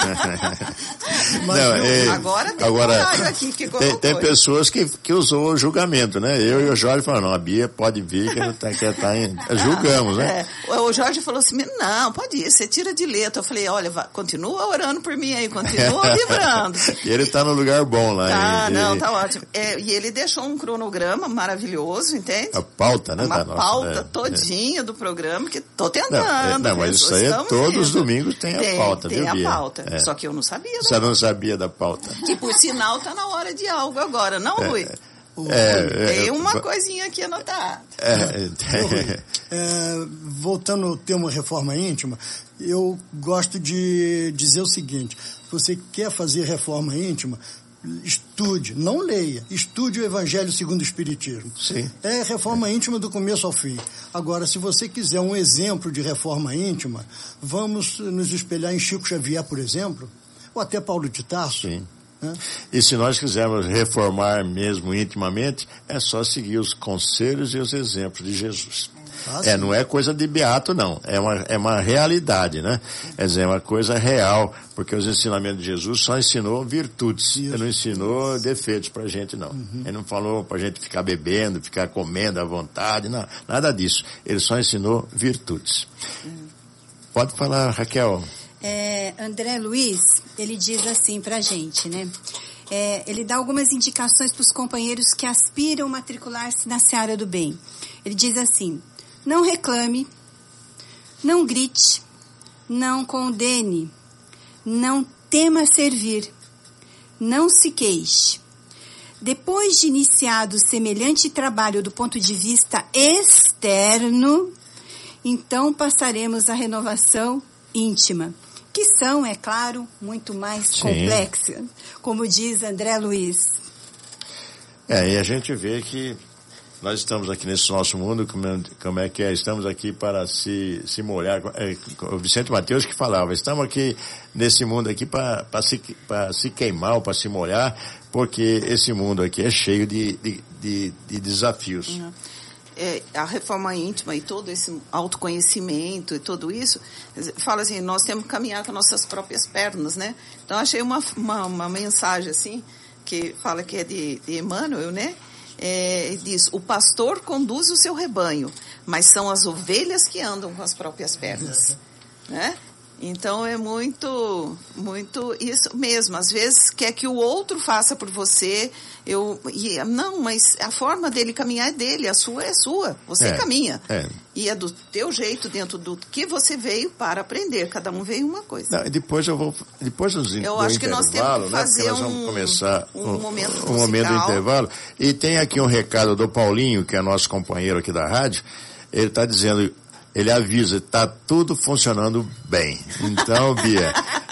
Agora tem um horário aqui que colocou. Tem pessoas que usou o julgamento, né? Eu e o Jorge falaram, não, a Bia pode vir, que tá indo. Julgamos, né? O Jorge falou assim, não, pode ir, você tira de letra. Eu falei, olha, continua orando por mim aí, continua vibrando. E ele está no lugar bom lá. Tá ótimo. E ele deixou um cronograma maravilhoso, entende? A pauta, né? Uma pauta todinha do programa, que tô tentando. Não, mas isso aí todos os domingos tem a pauta, viu, Bia? Tem a pauta, só que eu não sabia. Você não sabia da pauta. Que por sinal tá na hora de algo agora, não, Rui? Tem uma coisinha aqui anotada. Voltando ao tema reforma íntima, eu gosto de dizer o seguinte, você quer fazer reforma íntima, estude, não leia, estude o Evangelho segundo o Espiritismo. Sim. É reforma íntima do começo ao fim. Agora, se você quiser um exemplo de reforma íntima, vamos nos espelhar em Chico Xavier, por exemplo, ou até Paulo de Tarso. Sim. E se nós quisermos reformar mesmo intimamente, é só seguir os conselhos e os exemplos de Jesus. Não é coisa de beato, não. É uma realidade, né? Quer dizer, é uma coisa real, porque os ensinamentos de Jesus só ensinou virtudes. Ele não ensinou defeitos pra gente, não. Ele não falou pra gente ficar bebendo, ficar comendo à vontade, não. Nada disso. Ele só ensinou virtudes. Pode falar, Raquel. André Luiz, ele diz assim pra gente, né? Ele dá algumas indicações para os companheiros que aspiram matricular-se na seara do bem. Ele diz assim, não reclame, não grite, não condene, não tema servir, não se queixe. Depois de iniciado semelhante trabalho do ponto de vista externo, então passaremos à renovação íntima, que são, é claro, muito mais complexas, como diz André Luiz. E a gente vê que nós estamos aqui nesse nosso mundo, como é que é? Estamos aqui para se molhar. O Vicente Mateus que falava, estamos aqui nesse mundo aqui para se queimar, para se molhar, porque esse mundo aqui é cheio de desafios. a reforma íntima e todo esse autoconhecimento e tudo isso, fala assim, nós temos que caminhar com nossas próprias pernas, né? Então, achei uma mensagem, assim, que fala que é de Emmanuel, né? Diz, o pastor conduz o seu rebanho, mas são as ovelhas que andam com as próprias pernas, né? Então, é muito isso mesmo. Às vezes, quer que o outro faça por você. Não, mas a forma dele caminhar é dele, a sua é sua. Você caminha. E é do teu jeito, dentro do que você veio para aprender. Cada um veio uma coisa. Não, depois eu acho que nós temos que fazer nós vamos começar um momento do intervalo. E tem aqui um recado do Paulinho, que é nosso companheiro aqui da rádio. Ele está dizendo... Ele avisa, está tudo funcionando bem. Então, Bia,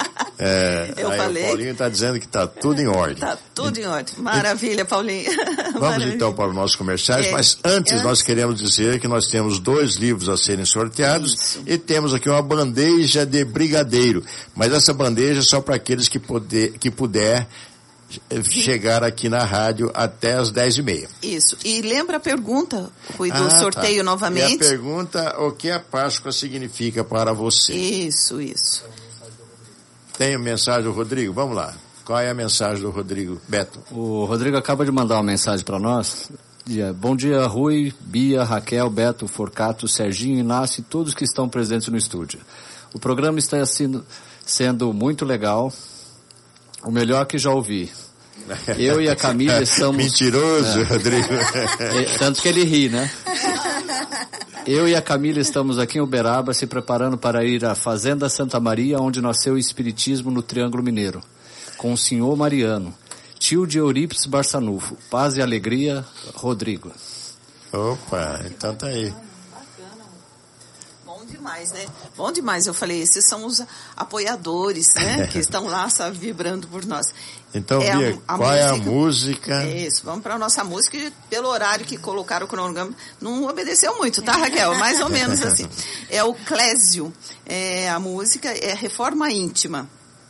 o Paulinho está dizendo que está tudo em ordem. Está tudo em ordem. Maravilha, Paulinho. Vamos então para os nossos comerciais, mas antes nós queremos dizer que nós temos 2 livros a serem sorteados. Isso. E temos aqui uma bandeja de brigadeiro. Mas essa bandeja é só para aqueles que puder chegar aqui na rádio até as 10h30. Isso. E lembra a pergunta do sorteio novamente? E a pergunta, o que a Páscoa significa para você? Isso. Tem a mensagem do Rodrigo? Vamos lá. Qual é a mensagem do Rodrigo? Beto. O Rodrigo acaba de mandar uma mensagem para nós. Bom dia, Rui, Bia, Raquel, Beto, Forcato, Serginho, Inácio e todos que estão presentes no estúdio. O programa está sendo muito legal. O melhor que já ouvi. Eu e a Camila estamos... Mentiroso, Rodrigo. Tanto que ele ri, né? Eu e a Camila estamos aqui em Uberaba se preparando para ir à Fazenda Santa Maria, onde nasceu o Espiritismo no Triângulo Mineiro, com o senhor Mariano, tio de Eurípides Barçanufo. Paz e alegria, Rodrigo. Opa, então tá aí. Demais, né? Bom demais, eu falei, esses são os apoiadores, né? Que estão lá, sabe, vibrando por nós. Então, Bia, qual é a música? É isso, vamos para a nossa música, e pelo horário que colocaram o cronograma, não obedeceu muito, tá, Raquel? Mais ou menos assim. É o Clésio, a música é Reforma Íntima.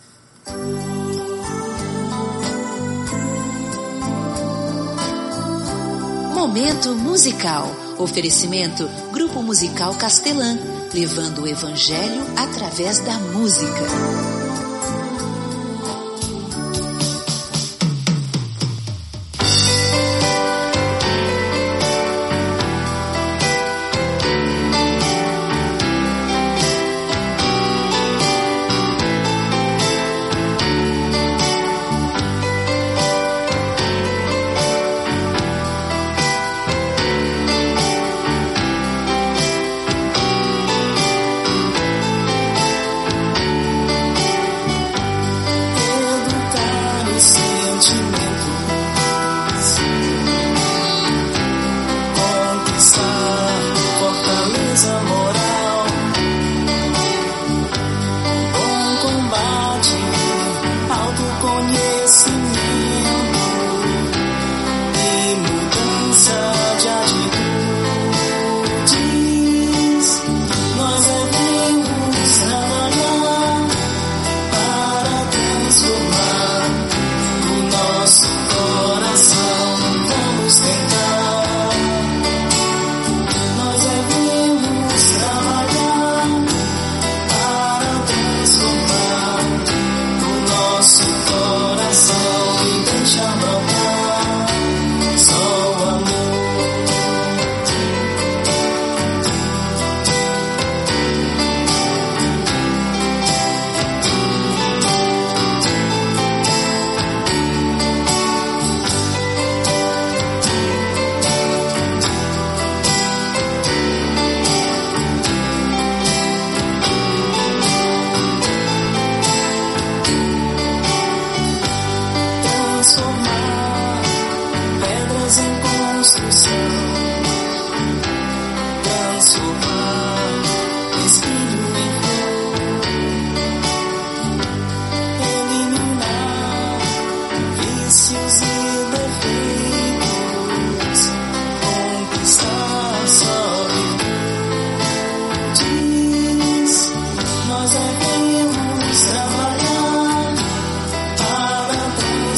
Momento musical. Oferecimento Grupo Musical Castelã, levando o Evangelho através da música.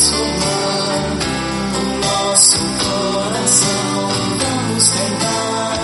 Nosso coração, vamos tentar.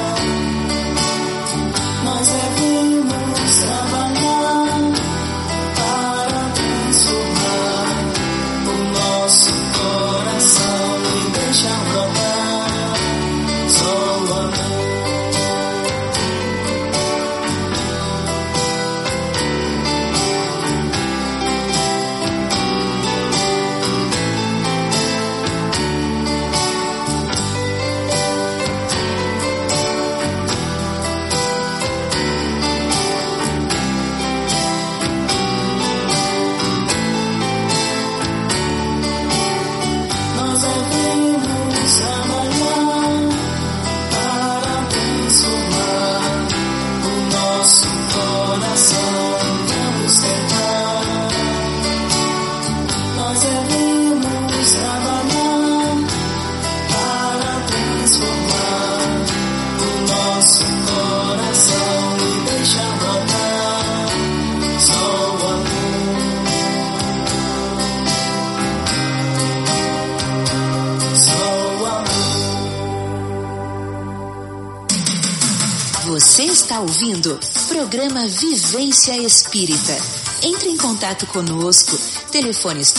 está ouvindo programa Vivência Espírita. Entre em contato conosco. Telefones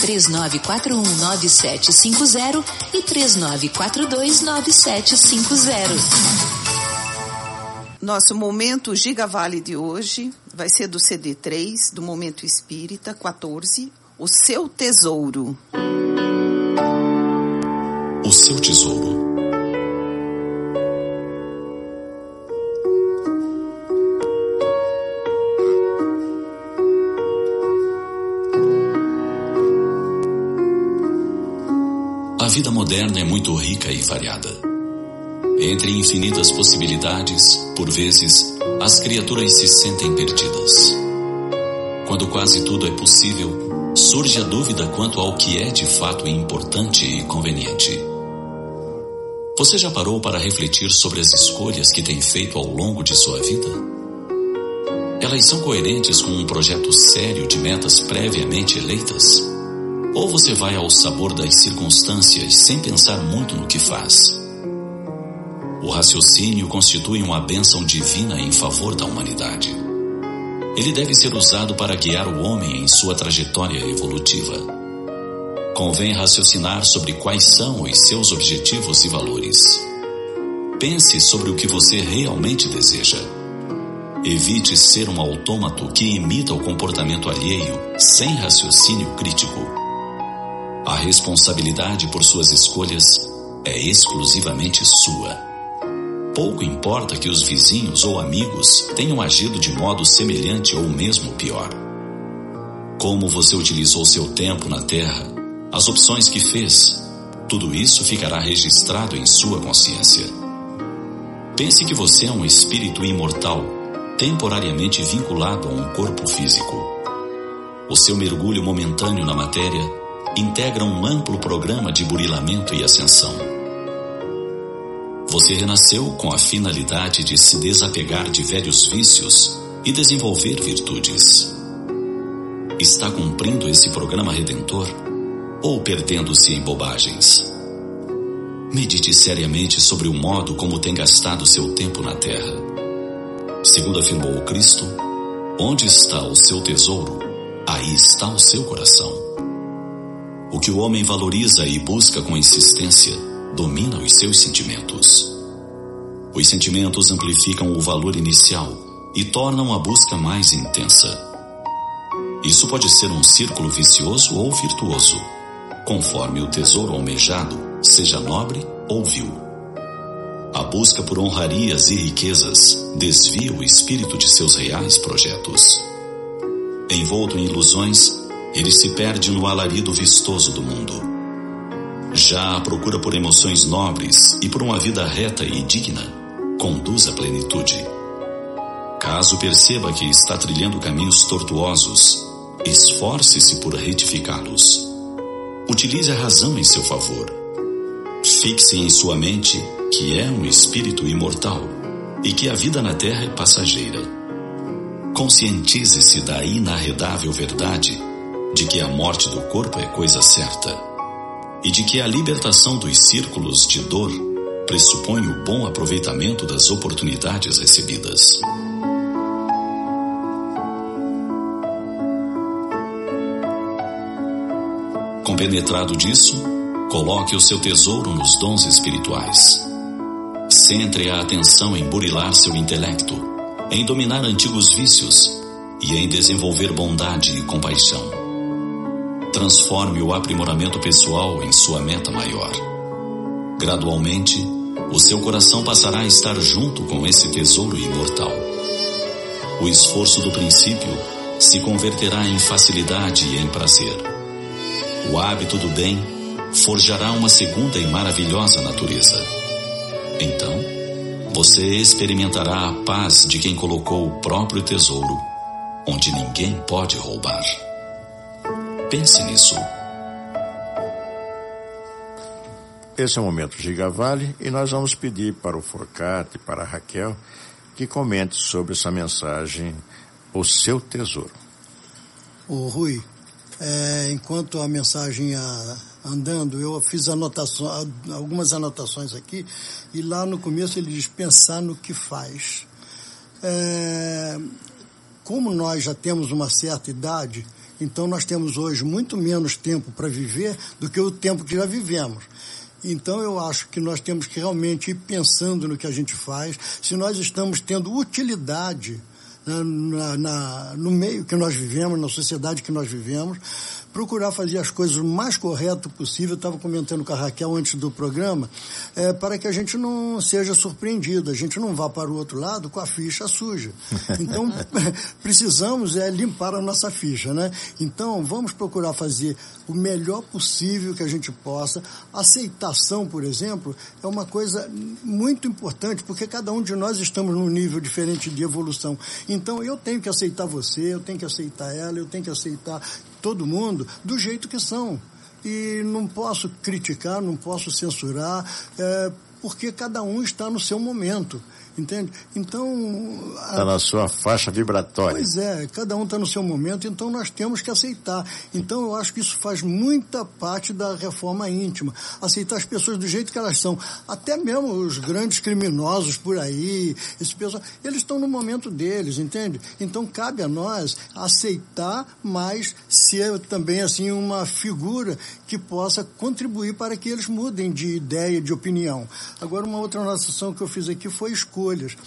3941-9750 e 3942-9750. Nosso Momento Gigavale de hoje vai ser do CD 3, do Momento Espírita 14, O Seu Tesouro. O Seu Tesouro. A vida moderna é muito rica e variada. Entre infinitas possibilidades, por vezes, as criaturas se sentem perdidas. Quando quase tudo é possível, surge a dúvida quanto ao que é de fato importante e conveniente. Você já parou para refletir sobre as escolhas que tem feito ao longo de sua vida? Elas são coerentes com um projeto sério de metas previamente eleitas? Ou você vai ao sabor das circunstâncias sem pensar muito no que faz? O raciocínio constitui uma bênção divina em favor da humanidade. Ele deve ser usado para guiar o homem em sua trajetória evolutiva. Convém raciocinar sobre quais são os seus objetivos e valores. Pense sobre o que você realmente deseja. Evite ser um autômato que imita o comportamento alheio sem raciocínio crítico. A responsabilidade por suas escolhas é exclusivamente sua. Pouco importa que os vizinhos ou amigos tenham agido de modo semelhante ou mesmo pior. Como você utilizou seu tempo na Terra, as opções que fez, tudo isso ficará registrado em sua consciência. Pense que você é um espírito imortal, temporariamente vinculado a um corpo físico. O seu mergulho momentâneo na matéria integra um amplo programa de burilamento e ascensão. Você renasceu com a finalidade de se desapegar de velhos vícios e desenvolver virtudes. Está cumprindo esse programa redentor ou perdendo-se em bobagens? Medite seriamente sobre o modo como tem gastado seu tempo na Terra. Segundo afirmou o Cristo, onde está o seu tesouro, aí está o seu coração. O que o homem valoriza e busca com insistência domina os seus sentimentos. Os sentimentos amplificam o valor inicial e tornam a busca mais intensa. Isso pode ser um círculo vicioso ou virtuoso, conforme o tesouro almejado seja nobre ou vil. A busca por honrarias e riquezas desvia o espírito de seus reais projetos. Envolto em ilusões, ele se perde no alarido vistoso do mundo. Já a procura por emoções nobres e por uma vida reta e digna conduz à plenitude. Caso perceba que está trilhando caminhos tortuosos, esforce-se por retificá-los. Utilize a razão em seu favor. Fixe em sua mente que é um espírito imortal e que a vida na Terra é passageira. Conscientize-se da inarredável verdade de que a morte do corpo é coisa certa e de que a libertação dos círculos de dor pressupõe o bom aproveitamento das oportunidades recebidas. Compenetrado disso, coloque o seu tesouro nos dons espirituais. Centre a atenção em burilar seu intelecto, em dominar antigos vícios e em desenvolver bondade e compaixão. Transforme o aprimoramento pessoal em sua meta maior. Gradualmente, o seu coração passará a estar junto com esse tesouro imortal. O esforço do princípio se converterá em facilidade e em prazer. O hábito do bem forjará uma segunda e maravilhosa natureza. Então, você experimentará a paz de quem colocou o próprio tesouro onde ninguém pode roubar. Pense nisso. Esse é o Momento Gigavale e nós vamos pedir para o Forcate e para a Raquel que comente sobre essa mensagem, O Seu Tesouro. Ô Rui, enquanto a mensagem ia andando, eu fiz algumas anotações aqui, e lá no começo ele diz pensar no que faz. como nós já temos uma certa idade, então nós temos hoje muito menos tempo para viver do que o tempo que já vivemos. Então eu acho que nós temos que realmente ir pensando no que a gente faz, se nós estamos tendo utilidade no meio que nós vivemos, na sociedade que nós vivemos, procurar fazer as coisas o mais correto possível. Eu estava comentando com a Raquel antes do programa, para que a gente não seja surpreendido, a gente não vá para o outro lado com a ficha suja. Então, precisamos limpar a nossa ficha, né? Então, vamos procurar fazer o melhor possível que a gente possa. Aceitação, por exemplo, é uma coisa muito importante, porque cada um de nós estamos num nível diferente de evolução. Então, eu tenho que aceitar você, eu tenho que aceitar ela, eu tenho que aceitar todo mundo do jeito que são. E não posso criticar, não posso censurar, porque cada um está no seu momento. Entende? Então... Está na sua faixa vibratória. Pois é, cada um está no seu momento, então nós temos que aceitar. Então eu acho que isso faz muita parte da reforma íntima. Aceitar as pessoas do jeito que elas são. Até mesmo os grandes criminosos por aí, esse pessoal, eles estão no momento deles, entende? Então cabe a nós aceitar, mas ser também assim uma figura que possa contribuir para que eles mudem de ideia, de opinião. Agora, uma outra anotação que eu fiz aqui foi escolhas.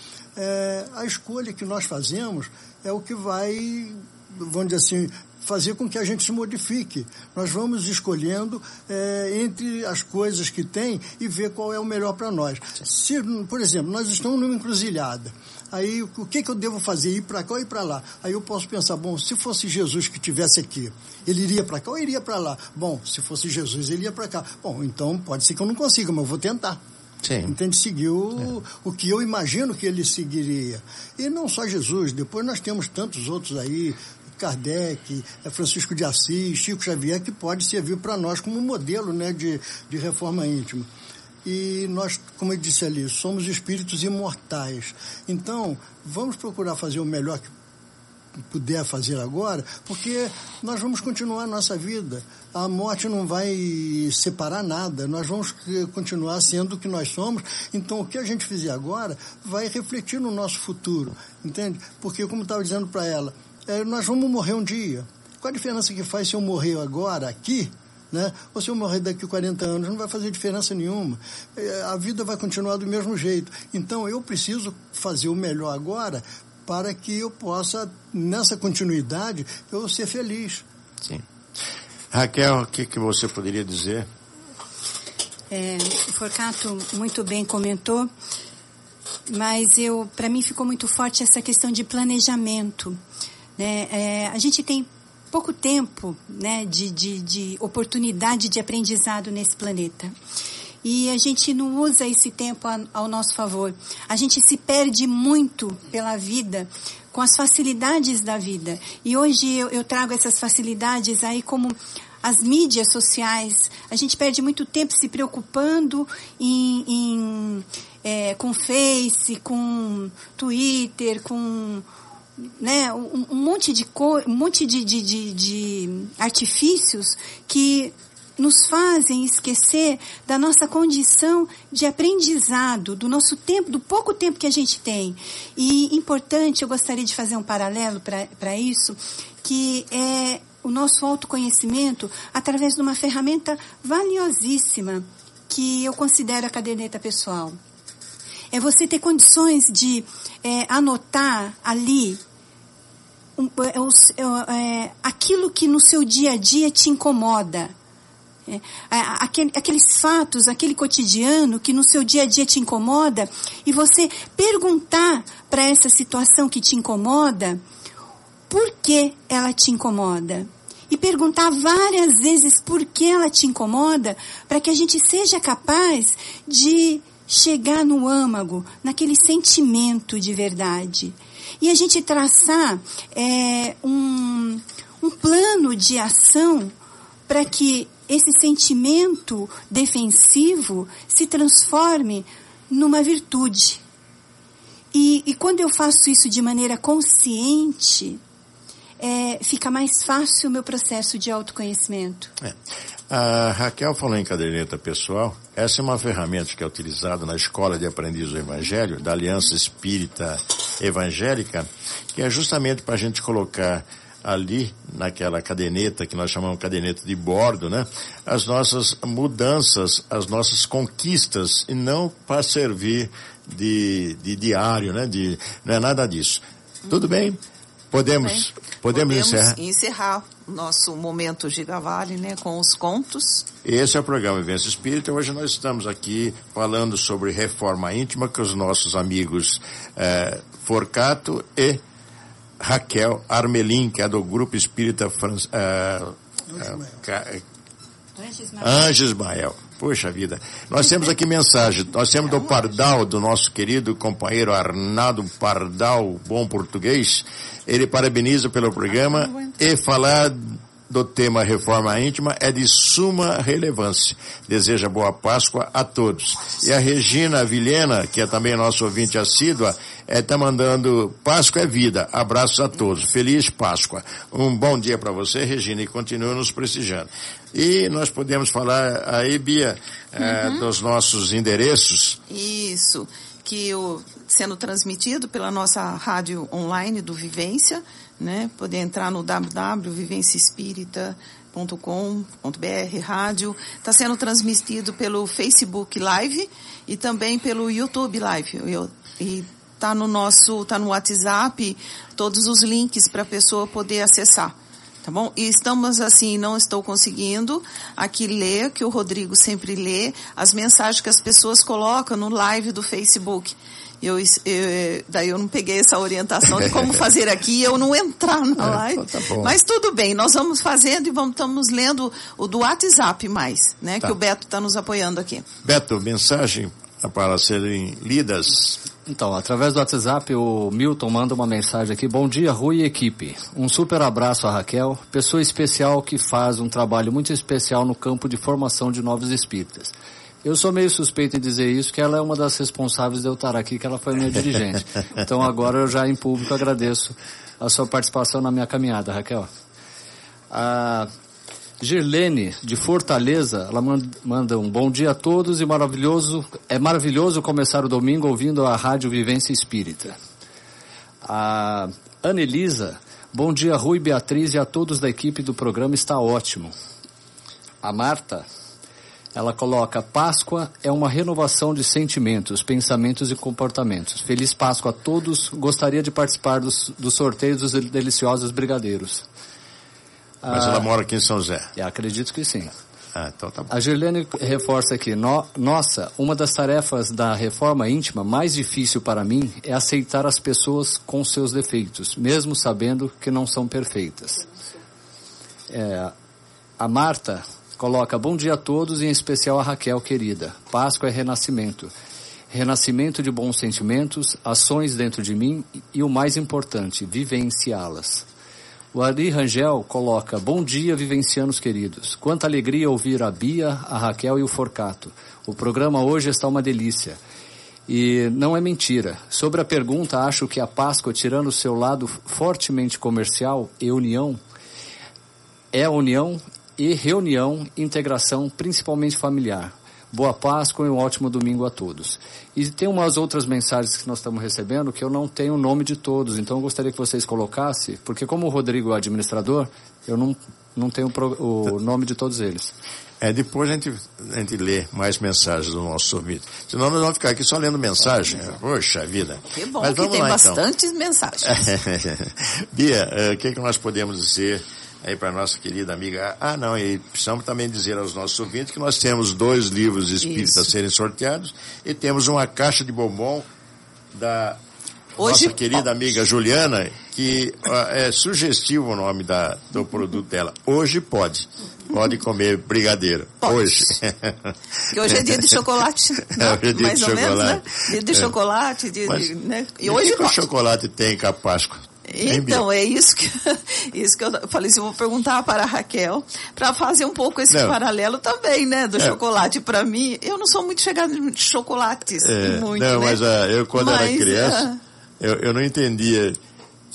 A escolha que nós fazemos é o que vai, vamos dizer assim, fazer com que a gente se modifique. Nós vamos escolhendo entre as coisas que tem e ver qual é o melhor para nós. Se, por exemplo, nós estamos numa encruzilhada, aí o que eu devo fazer? Ir para cá ou ir para lá? Aí eu posso pensar, bom, se fosse Jesus que estivesse aqui, ele iria para cá ou iria para lá? Bom, se fosse Jesus, ele ia para cá. Bom, então pode ser que eu não consiga, mas eu vou tentar. Sim. Entende? Seguiu o que eu imagino que ele seguiria. E não só Jesus, depois nós temos tantos outros aí, Kardec, Francisco de Assis, Chico Xavier, que pode servir para nós como modelo, né, de reforma íntima. E nós, como eu disse ali, somos espíritos imortais. Então, vamos procurar fazer o melhor que puder fazer agora, porque nós vamos continuar a nossa vida. A morte não vai separar nada, nós vamos continuar sendo o que nós somos. Então, o que a gente fizer agora vai refletir no nosso futuro, entende? Porque, como eu estava dizendo para ela, nós vamos morrer um dia. Qual a diferença que faz se eu morrer agora, aqui, né? Ou se eu morrer daqui a 40 anos? Não vai fazer diferença nenhuma. A vida vai continuar do mesmo jeito. Então, eu preciso fazer o melhor agora para que eu possa, nessa continuidade, eu ser feliz. Sim. Raquel, o que você poderia dizer? O Forcato muito bem comentou, mas para mim ficou muito forte essa questão de planejamento, né? A gente tem pouco tempo, né, de oportunidade de aprendizado nesse planeta. E a gente não usa esse tempo ao nosso favor. A gente se perde muito pela vida, com as facilidades da vida. E hoje eu trago essas facilidades aí como as mídias sociais. A gente perde muito tempo se preocupando com Face, com Twitter, com... né, um monte de artifícios que nos fazem esquecer da nossa condição de aprendizado, do nosso tempo, do pouco tempo que a gente tem. E importante, eu gostaria de fazer um paralelo para isso, que é o nosso autoconhecimento através de uma ferramenta valiosíssima que eu considero a caderneta pessoal. É você ter condições de anotar ali aquilo que no seu dia a dia te incomoda. Aqueles fatos, aquele cotidiano que no seu dia a dia te incomoda, e você perguntar para essa situação que te incomoda por que ela te incomoda, e perguntar várias vezes por que ela te incomoda, para que a gente seja capaz de chegar no âmago, naquele sentimento de verdade, e a gente traçar um plano de ação para que esse sentimento defensivo se transforme numa virtude. E quando eu faço isso de maneira consciente, fica mais fácil o meu processo de autoconhecimento. A Raquel falou em caderneta pessoal. Essa é uma ferramenta que é utilizada na Escola de Aprendiz do Evangelho, da Aliança Espírita Evangélica, que é justamente para a gente colocar ali, naquela caderneta, que nós chamamos de caderneta de bordo, né? As nossas mudanças, as nossas conquistas, e não para servir de diário, né? Não é nada disso. Tudo bem? Podemos encerrar o nosso momento Gigavale, né, com os contos. Esse é o programa Vivência Espírita. Hoje nós estamos aqui falando sobre reforma íntima com os nossos amigos Forcato e Raquel Armelin, que é do Grupo Espírita Anjo Ismael. Poxa vida. Nós temos aqui mensagem. Nós temos do Pardal, do nosso querido companheiro Arnaldo Pardal, bom português. Ele parabeniza pelo programa e falar do tema Reforma Íntima é de suma relevância. Deseja boa Páscoa a todos. E a Regina Vilhena, que é também nosso ouvinte assídua, está mandando Páscoa é vida. Abraços a todos. Feliz Páscoa. Um bom dia para você, Regina, e continue nos prestigiando. E nós podemos falar aí, Bia, dos nossos endereços. Isso, que sendo transmitido pela nossa rádio online do Vivência, né? Poder entrar no www.vivenciaespírita.com.br, rádio. Está sendo transmitido pelo Facebook Live e também pelo YouTube Live. E está no WhatsApp todos os links para a pessoa poder acessar. Tá bom? E estamos assim, não estou conseguindo aqui ler, que o Rodrigo sempre lê, as mensagens que as pessoas colocam no live do Facebook. Daí eu não peguei essa orientação de como fazer aqui e eu não entrar na live. Tá bom. Mas tudo bem, nós vamos fazendo e estamos lendo o do WhatsApp mais, né? Tá. Que o Beto está nos apoiando aqui. Beto, mensagem para serem lidas. Então, através do WhatsApp, o Milton manda uma mensagem aqui. Bom dia, Rui e equipe. Um super abraço a Raquel, pessoa especial que faz um trabalho muito especial no campo de formação de novos espíritas. Eu sou meio suspeito em dizer isso, que ela é uma das responsáveis de eu estar aqui, que ela foi minha dirigente. Então agora eu já em público agradeço a sua participação na minha caminhada, Raquel. A Girlene, de Fortaleza, ela manda um bom dia a todos e é maravilhoso começar o domingo ouvindo a Rádio Vivência Espírita. A Anelisa, bom dia Rui, Beatriz e a todos da equipe do programa, está ótimo. A Marta, ela coloca, Páscoa é uma renovação de sentimentos, pensamentos e comportamentos. Feliz Páscoa a todos, gostaria de participar do sorteio dos deliciosos brigadeiros. Mas ela mora aqui em São José. Acredito que sim. Então tá bom. A Girlene reforça aqui, nossa, uma das tarefas da reforma íntima mais difícil para mim é aceitar as pessoas com seus defeitos, mesmo sabendo que não são perfeitas. A Marta coloca, bom dia a todos, e em especial a Raquel, querida. Páscoa é renascimento. Renascimento de bons sentimentos, ações dentro de mim e o mais importante, vivenciá-las. O Ari Rangel coloca, bom dia, vivencianos queridos. Quanta alegria ouvir a Bia, a Raquel e o Forcato. O programa hoje está uma delícia. E não é mentira. Sobre a pergunta, acho que a Páscoa, tirando o seu lado fortemente comercial e união, é a união e reunião, integração, principalmente familiar. Boa Páscoa e um ótimo domingo a todos. E tem umas outras mensagens que nós estamos recebendo que eu não tenho o nome de todos, então eu gostaria que vocês colocassem, porque como o Rodrigo é administrador, eu não tenho o nome de todos eles. Depois a gente lê mais mensagens do nosso ouvinte. Senão nós vamos ficar aqui só lendo mensagem. Poxa vida. Que bom. Mas que tem bastantes mensagens. Bia, o que nós podemos dizer aí para nossa querida amiga? E precisamos também dizer aos nossos ouvintes que nós temos 2 livros espíritas a serem sorteados e temos uma caixa de bombom da nossa querida amiga Juliana, que é sugestivo o nome do produto dela. Hoje pode comer brigadeiro. Pode. Hoje. Que hoje é dia de chocolate. Hoje é dia mais de ou chocolate. Menos, né? Dia de chocolate. Né? E hoje o que o chocolate tem com a Páscoa? Então, é isso que eu falei assim, eu vou perguntar para a Raquel, para fazer um pouco esse paralelo também, né, do chocolate. Para mim, eu não sou muito chegada de chocolates, muito, não, né? Mas eu quando era criança, eu não entendia que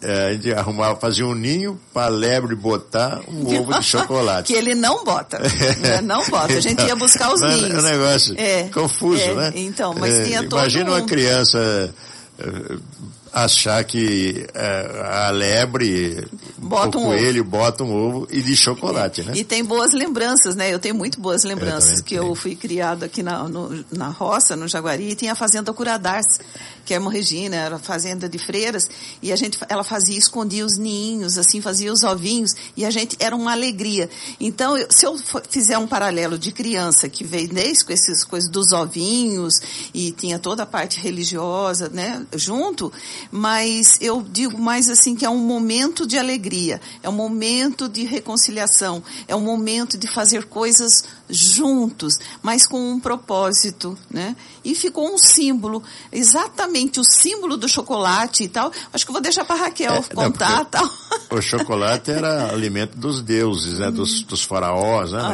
a gente arrumava, fazia um ninho para a lebre botar um ovo de chocolate. Que ele não bota. Não bota. A gente ia buscar os ninhos. É um negócio confuso, né? Então, mas tinha todo imagina uma criança achar que a lebre, bota o coelho, bota um ovo e de chocolate, né? E tem boas lembranças, né? Eu tenho muito boas lembranças, que eu fui criado aqui na roça, no Jaguari, e tinha a fazenda Curadars, que é uma Regina, era fazenda de freiras, e ela escondia os ninhos, assim, fazia os ovinhos, e era uma alegria. Então, se eu fizer um paralelo de criança que veio desde com essas coisas dos ovinhos, e tinha toda a parte religiosa, né, junto, mas eu digo mais assim que é um momento de alegria, é um momento de reconciliação, é um momento de fazer coisas juntos, mas com um propósito, né? E ficou um símbolo, exatamente o símbolo do chocolate e tal. Acho que eu vou deixar para Raquel contar, tal. O chocolate era alimento dos deuses, né? Dos faraós, né?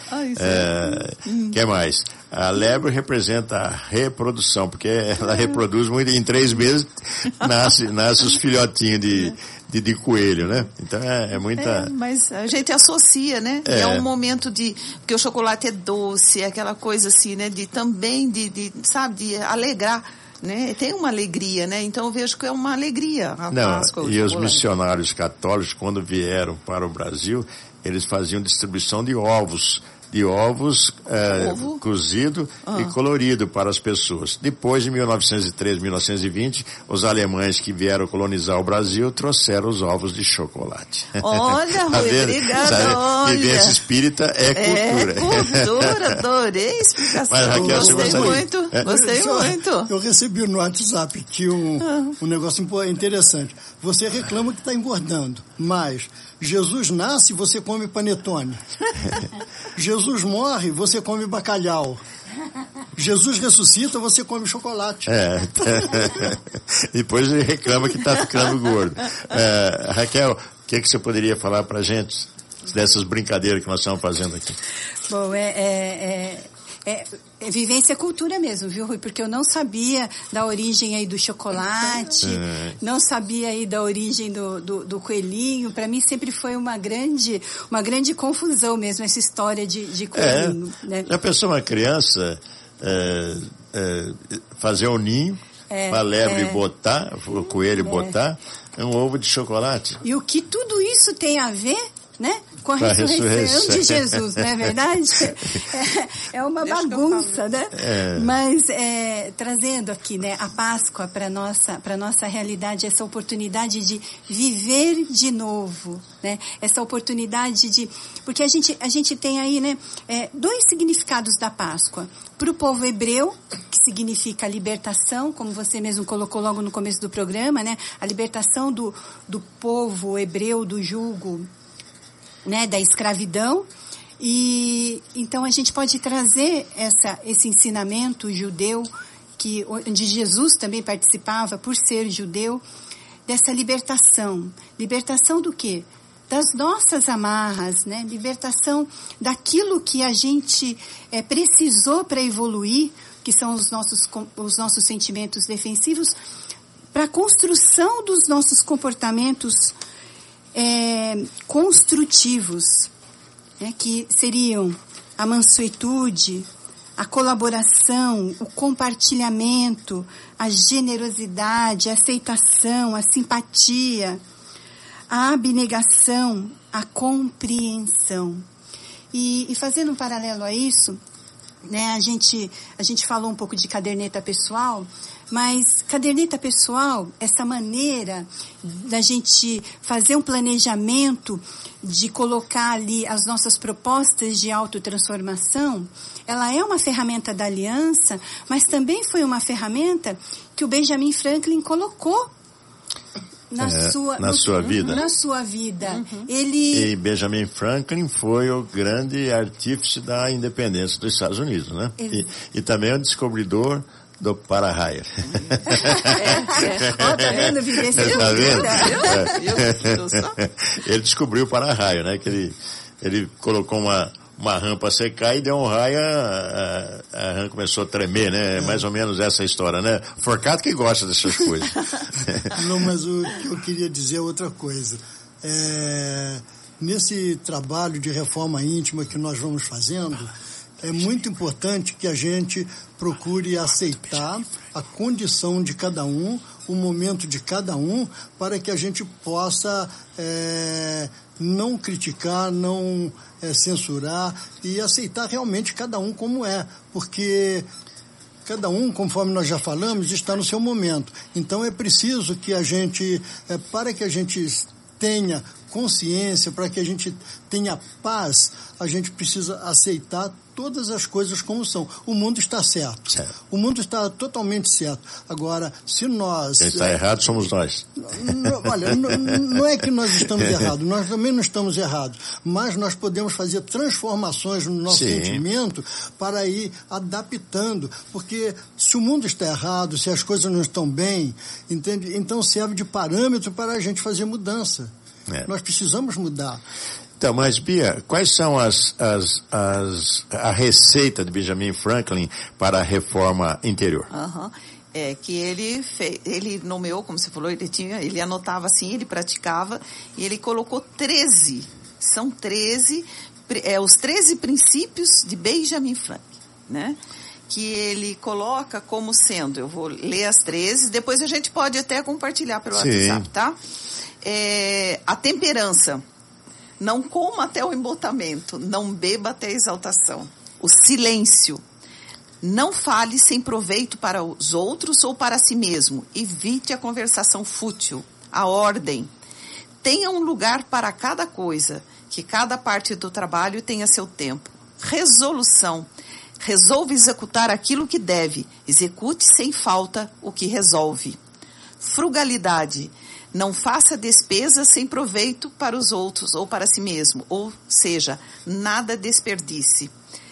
Que mais? A lebre representa a reprodução, porque ela reproduz muito, em 3 meses nasce os filhotinhos de coelho, né? Então é muita... mas a gente associa, né? É um momento porque o chocolate é doce, é aquela coisa assim, né? Também de alegrar, né? Tem uma alegria, né? Então eu vejo que é uma alegria a Páscoa. E os missionários católicos, quando vieram para o Brasil, eles faziam distribuição de ovos cozido e colorido para as pessoas. Depois, em 1913, 1920, os alemães que vieram colonizar o Brasil trouxeram os ovos de chocolate. Olha, Rui, obrigada. Vivência espírita é cultura. Cultura, adorei a explicação. Mas, Raquel, gostei muito. Eu recebi no WhatsApp aqui um negócio interessante. Você reclama que está engordando, mas Jesus nasce, você come panetone. Jesus morre, você come bacalhau. Jesus ressuscita, você come chocolate. Depois ele reclama que está ficando gordo. Raquel, o que você poderia falar para a gente dessas brincadeiras que nós estamos fazendo aqui? Bom, vivência é cultura mesmo, viu, Rui? Porque eu não sabia da origem aí do chocolate, não sabia aí da origem do coelhinho. Para mim sempre foi uma grande confusão mesmo, essa história de coelhinho. Né? Já pensou uma criança fazer um ninho para a lebre botar, o coelho botar um ovo de chocolate? E o que tudo isso tem a ver, né? Com a ressurreição de Jesus, não é verdade? É uma bagunça, né? Mas trazendo aqui, né, a Páscoa para nossa realidade, essa oportunidade de viver de novo, né? Essa oportunidade porque a gente tem aí, né, 2 significados da Páscoa. Para o povo hebreu, que significa libertação, como você mesmo colocou logo no começo do programa, né? A libertação do povo hebreu do jugo, né, da escravidão. E então a gente pode trazer esse ensinamento judeu, onde Jesus também participava por ser judeu, dessa libertação. Libertação do quê? Das nossas amarras, né? Libertação daquilo que a gente precisou para evoluir, que são os nossos sentimentos defensivos, para a construção dos nossos comportamentos construtivos, né, que seriam a mansuetude, a colaboração, o compartilhamento, a generosidade, a aceitação, a simpatia, a abnegação, a compreensão. E fazendo um paralelo a isso, né, a gente falou um pouco de caderneta pessoal, mas caderneta pessoal, essa maneira da gente fazer um planejamento, de colocar ali as nossas propostas de autotransformação, ela é uma ferramenta da aliança, mas também foi uma ferramenta que o Benjamin Franklin colocou na sua vida. Na sua vida. E Benjamin Franklin foi o grande artífice da independência dos Estados Unidos, né? E também o descobridor do para-raio. Tá vendo? Ele descobriu o para-raio, né? Que ele colocou uma rã para secar e deu um raio, a rã começou a tremer, né? Mais ou menos essa história, né? Forcado que gosta dessas coisas. Não, mas o que eu queria dizer é outra coisa. Nesse trabalho de reforma íntima que nós vamos fazendo, é muito importante que a gente procure aceitar a condição de cada um, o momento de cada um, para que a gente possa não criticar, não censurar e aceitar realmente cada um como é, porque cada um, conforme nós já falamos, está no seu momento. Então é preciso que a gente, para que a gente tenha consciência, para que a gente tenha paz, a gente precisa aceitar todas as coisas como são. O mundo está certo. O mundo está totalmente certo. Agora, se nós... Quem está errado somos nós. Olha, não é que nós estamos errados, nós também não estamos errados, mas nós podemos fazer transformações no nosso sentimento para ir adaptando, porque se o mundo está errado, se as coisas não estão bem, entende? Então serve de parâmetro para a gente fazer mudança. Nós precisamos mudar. Então, mas Bia, quais são a receita de Benjamin Franklin para a reforma interior? Que ele nomeou, como você falou, ele anotava assim, ele praticava, e ele colocou 13, são 13, os 13 princípios de Benjamin Franklin, né? Que ele coloca como sendo, eu vou ler as 13, depois a gente pode até compartilhar pelo WhatsApp, tá? A temperança. Não coma até o embotamento, não beba até a exaltação. O silêncio. Não fale sem proveito para os outros ou para si mesmo. Evite a conversação fútil. A ordem. Tenha um lugar para cada coisa, que cada parte do trabalho tenha seu tempo. Resolução. Resolva executar aquilo que deve. Execute sem falta o que resolve. Frugalidade. Não faça despesas sem proveito para os outros ou para si mesmo, ou seja, nada desperdice.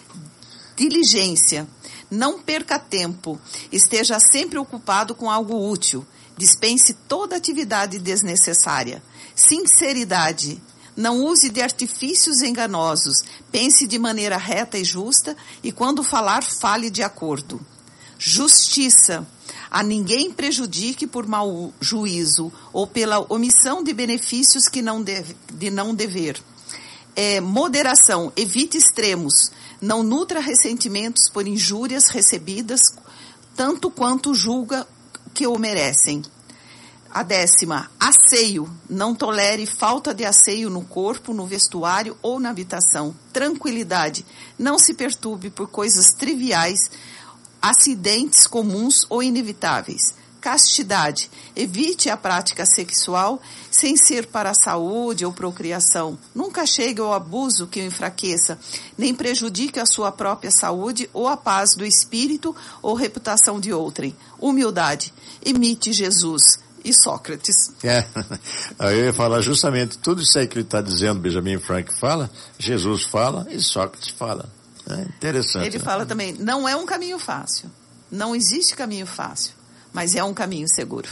Diligência. Não perca tempo. Esteja sempre ocupado com algo útil. Dispense toda atividade desnecessária. Sinceridade. Não use de artifícios enganosos. Pense de maneira reta e justa e quando falar, fale de acordo. Justiça. A ninguém prejudique por mau juízo ou pela omissão de benefícios que não dever. Moderação. Evite extremos. Não nutra ressentimentos por injúrias recebidas, tanto quanto julga que o merecem. A 10ª, asseio. Não tolere falta de asseio no corpo, no vestuário ou na habitação. Tranquilidade. Não se perturbe por coisas triviais, acidentes comuns ou inevitáveis. Castidade. Evite a prática sexual sem ser para a saúde ou procriação. Nunca chegue ao abuso que o enfraqueça, nem prejudique a sua própria saúde ou a paz do espírito ou reputação de outrem. Humildade. Imite Jesus e Sócrates. Eu ia falar justamente tudo isso aí que ele está dizendo, Benjamin Franklin fala, Jesus fala e Sócrates fala. Interessante. Ele fala também, não é um caminho fácil. Não existe caminho fácil, mas é um caminho seguro.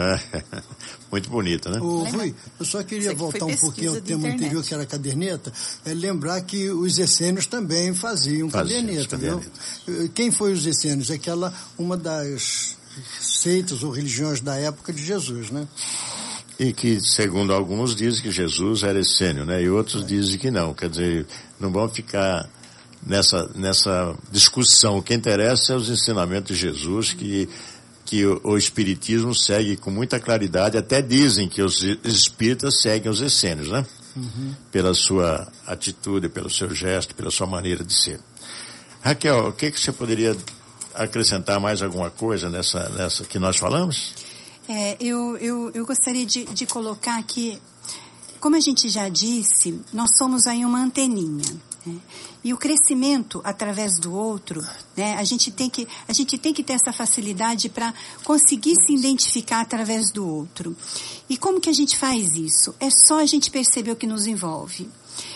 Muito bonito, né? Rui, eu só queria voltar um pouquinho ao tema anterior, que era a caderneta, lembrar que os essênios também faziam caderneta. Quem foi os essênios? Uma das seitas ou religiões da época de Jesus, né? E que, segundo alguns, dizem que Jesus era essênio, né? E outros dizem que não. Quer dizer, não vão ficar nessa discussão. O que interessa é os ensinamentos de Jesus, que o Espiritismo segue com muita claridade. Até dizem que os espíritas seguem os essênios, né? Pela sua atitude, pelo seu gesto, pela sua maneira de ser. Raquel, o que você poderia acrescentar mais alguma coisa nessa que nós falamos? Eu gostaria de colocar que, como a gente já disse, nós somos aí uma anteninha. E o crescimento através do outro, né, a gente tem que ter essa facilidade para conseguir se identificar através do outro. E como que a gente faz isso? É só a gente perceber o que nos envolve.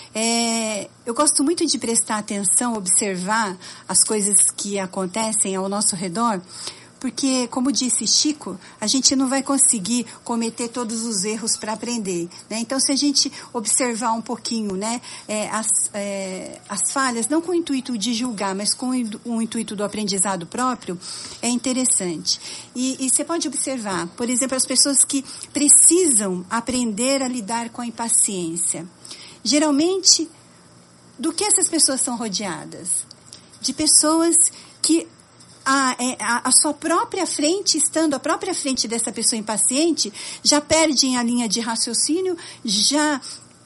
Eu gosto muito de prestar atenção, observar as coisas que acontecem ao nosso redor, porque, como disse Chico, a gente não vai conseguir cometer todos os erros para aprender, né? Então, se a gente observar um pouquinho, né, as falhas, não com o intuito de julgar, mas com o intuito do aprendizado próprio, é interessante. E você pode observar, por exemplo, as pessoas que precisam aprender a lidar com a impaciência. Geralmente, do que essas pessoas são rodeadas? De pessoas que a sua própria frente, estando à própria frente dessa pessoa impaciente, já perdem a linha de raciocínio, já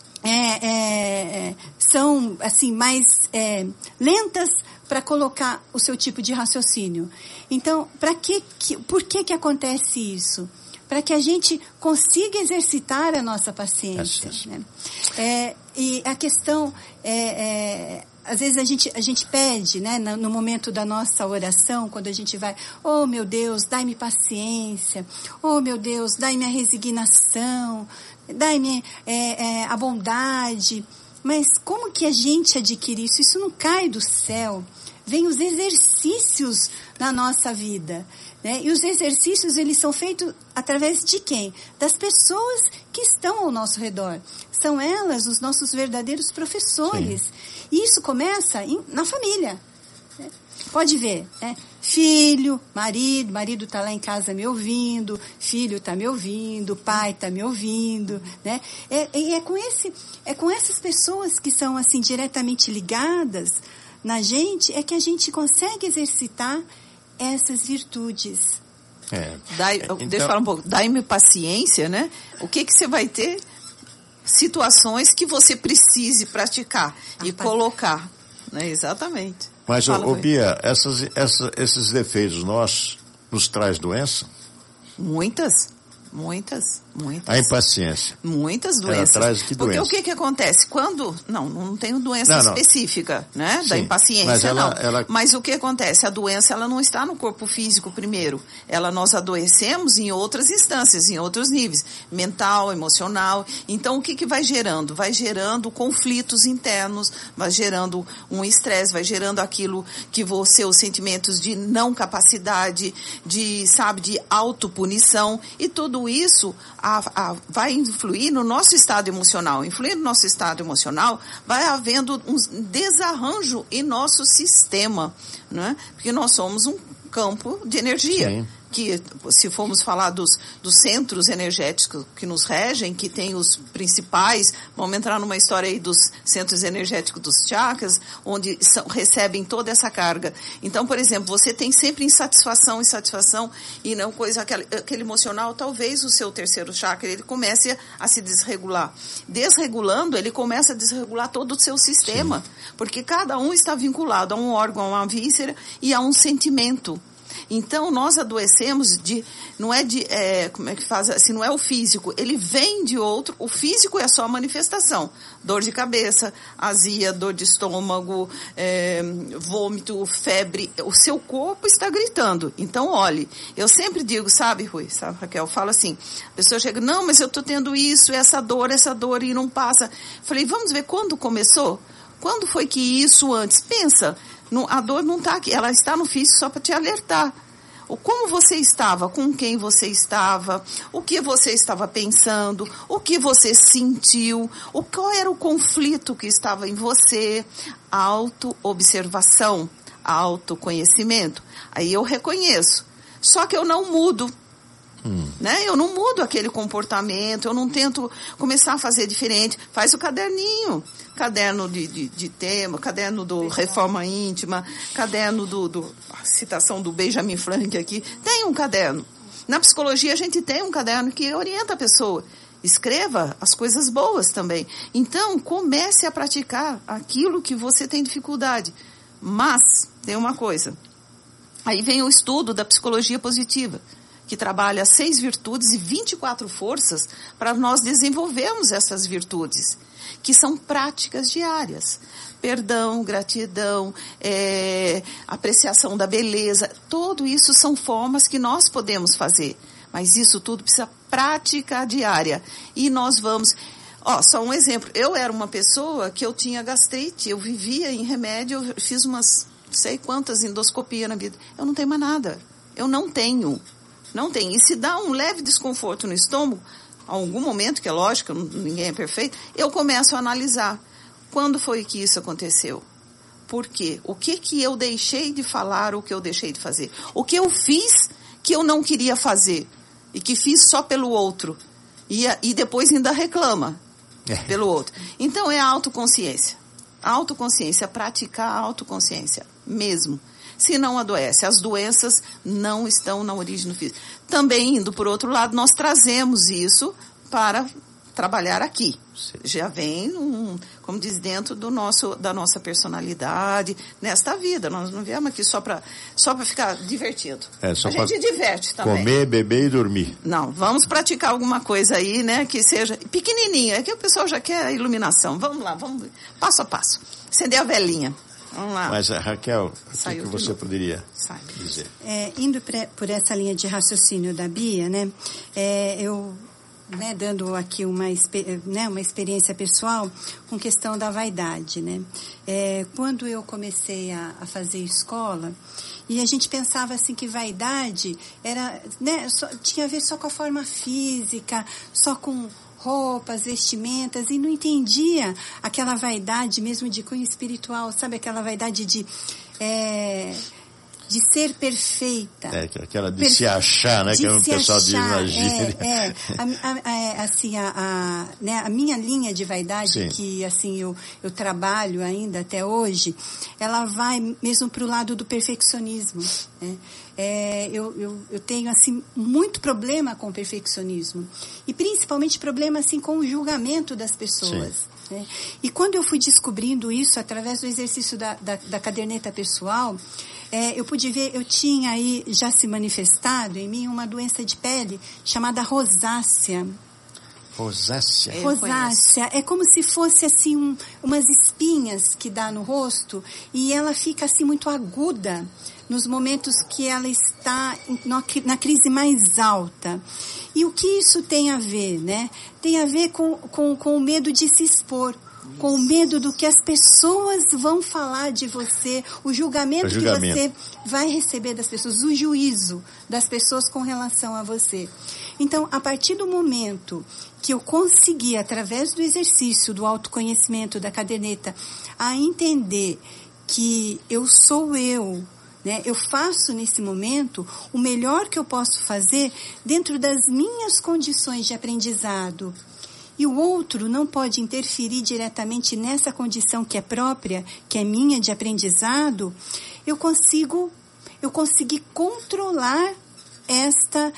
são assim mais lentas para colocar o seu tipo de raciocínio. Então, por que acontece isso? Para que a gente consiga exercitar a nossa paciência. Né? E a questão às vezes a gente pede, né, no momento da nossa oração, quando a gente vai, oh meu Deus, dai-me paciência, oh meu Deus, dai-me a resignação, dai-me a bondade. Mas como que a gente adquire isso? Isso não cai do céu. Vem os exercícios na nossa vida, né? E os exercícios, eles são feitos através de quem? Das pessoas que estão ao nosso redor. São elas os nossos verdadeiros professores. Sim. E isso começa na família. Né? Pode ver, né? Filho, marido está lá em casa me ouvindo, filho está me ouvindo, pai está me ouvindo, né? É com essas pessoas que são assim diretamente ligadas na gente, é que a gente consegue exercitar essas virtudes. Deixa eu falar um pouco. Dai-me paciência, né? O que você vai ter? Situações que você precise praticar e colocar. Né? Exatamente. Mas, Bia, esses defeitos nossos nos traz doença? Muitas. A impaciência. Muitas doenças. Ela traz que doença? Porque o que acontece? Quando... Não tenho doença específica, né? Sim, da impaciência, mas Mas o que acontece? A doença, ela não está no corpo físico primeiro. Nós adoecemos em outras instâncias, em outros níveis. Mental, emocional. Então, o que vai gerando? Vai gerando conflitos internos, vai gerando um estresse, vai gerando aquilo que os sentimentos de não capacidade, de autopunição, e tudo isso vai influir no nosso estado emocional. Influir no nosso estado emocional, vai havendo um desarranjo em nosso sistema, né? Porque nós somos um campo de energia. Sim. Que, se formos falar dos centros energéticos que nos regem, que tem os principais, vamos entrar numa história aí dos centros energéticos dos chakras, onde recebem toda essa carga. Então, por exemplo, você tem sempre insatisfação e não coisa, aquele emocional, talvez o seu terceiro chakra, ele comece a se desregular. Desregulando, ele começa a desregular todo o seu sistema, sim, porque cada um está vinculado a um órgão, a uma víscera e a um sentimento. Então, nós adoecemos como é que faz, assim, não é o físico, ele vem de outro, o físico é só a manifestação, dor de cabeça, azia, dor de estômago, vômito, febre, o seu corpo está gritando. Então, olhe, eu sempre digo, sabe, Raquel, eu falo assim, a pessoa chega, não, mas eu estou tendo isso, essa dor, e não passa. Falei, vamos ver quando começou? Quando foi que isso antes? Pensa, a dor não está aqui, ela está no físico só para te alertar. Como você estava, com quem você estava, o que você estava pensando, o que você sentiu, qual era o conflito que estava em você. Auto-observação, autoconhecimento. Aí eu reconheço, só que eu não mudo. Né? Eu não mudo aquele comportamento, eu não tento começar a fazer diferente. Faz o caderninho, caderno de tema, caderno do Reforma Íntima, caderno a citação do Benjamin Franklin aqui. Tem um caderno. Na psicologia a gente tem um caderno que orienta a pessoa. Escreva as coisas boas também. Então, comece a praticar aquilo que você tem dificuldade. Mas, tem uma coisa. Aí vem o estudo da psicologia positiva, que trabalha 6 virtudes e 24 forças para nós desenvolvermos essas virtudes, que são práticas diárias. Perdão, gratidão, apreciação da beleza, tudo isso são formas que nós podemos fazer. Mas isso tudo precisa prática diária. E nós vamos... só um exemplo. Eu era uma pessoa que eu tinha gastrite, eu vivia em remédio, eu fiz umas, não sei quantas endoscopias na vida. Eu não tenho mais nada. Eu não tenho. Não tenho. E se dá um leve desconforto no estômago, a algum momento, que é lógico, ninguém é perfeito, eu começo a analisar. Quando foi que isso aconteceu? Por quê? O que eu deixei de falar, o que eu deixei de fazer? O que eu fiz que eu não queria fazer e que fiz só pelo outro? E depois ainda reclama pelo outro. Então é a autoconsciência. A autoconsciência, praticar a autoconsciência mesmo. Se não adoece. As doenças não estão na origem do físico. Também, indo por outro lado, nós trazemos isso para trabalhar aqui. Sim. Já vem, como diz, dentro da nossa personalidade, nesta vida. Nós não viemos aqui só para ficar divertido. A gente diverte também. Comer, beber e dormir. Não, vamos praticar alguma coisa aí, né, que seja pequenininha. É que o pessoal já quer a iluminação. Vamos lá, vamos passo a passo. Acender a velinha. Vamos lá. Mas, Raquel, o que você poderia dizer? Indo por essa linha de raciocínio da Bia, né, eu... dando aqui uma experiência pessoal com questão da vaidade, né? Quando eu comecei a fazer escola, e a gente pensava assim que vaidade era, né, tinha a ver só com a forma física, só com roupas, vestimentas, e não entendia aquela vaidade mesmo de cunho espiritual, sabe? Aquela vaidade de ser perfeita. Aquela de se achar, né? Que o pessoal diz na gíria. Assim, a minha linha de vaidade, sim, que assim eu trabalho ainda até hoje, ela vai mesmo para o lado do perfeccionismo. Né? Eu tenho assim muito problema com o perfeccionismo. E principalmente problema assim, com o julgamento das pessoas. Né? E quando eu fui descobrindo isso através do exercício da caderneta pessoal, eu pude ver, eu tinha aí já se manifestado em mim uma doença de pele chamada rosácea. Rosácea? Rosácea. É como se fosse assim umas espinhas que dá no rosto e ela fica assim muito aguda nos momentos que ela está na crise mais alta. E o que isso tem a ver, né? Tem a ver com o medo de se expor, com o medo do que as pessoas vão falar de você, o julgamento que você vai receber das pessoas, o juízo das pessoas com relação a você. Então, a partir do momento que eu consegui, através do exercício do autoconhecimento da caderneta, a entender que eu sou eu, né? Eu faço nesse momento o melhor que eu posso fazer dentro das minhas condições de aprendizado. E o outro não pode interferir diretamente nessa condição que é própria, que é minha de aprendizado. Eu consegui controlar esta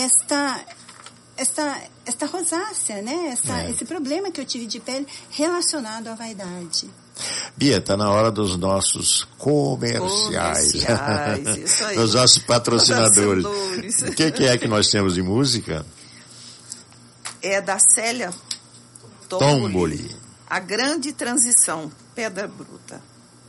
rosácea, né? Esse problema que eu tive de pele relacionado à vaidade. Bia, está na hora dos nossos comerciais. Isso aí. Dos nossos patrocinadores. O que é que nós temos de música? É da Célia Tomboli. A Grande Transição, Pedra Bruta.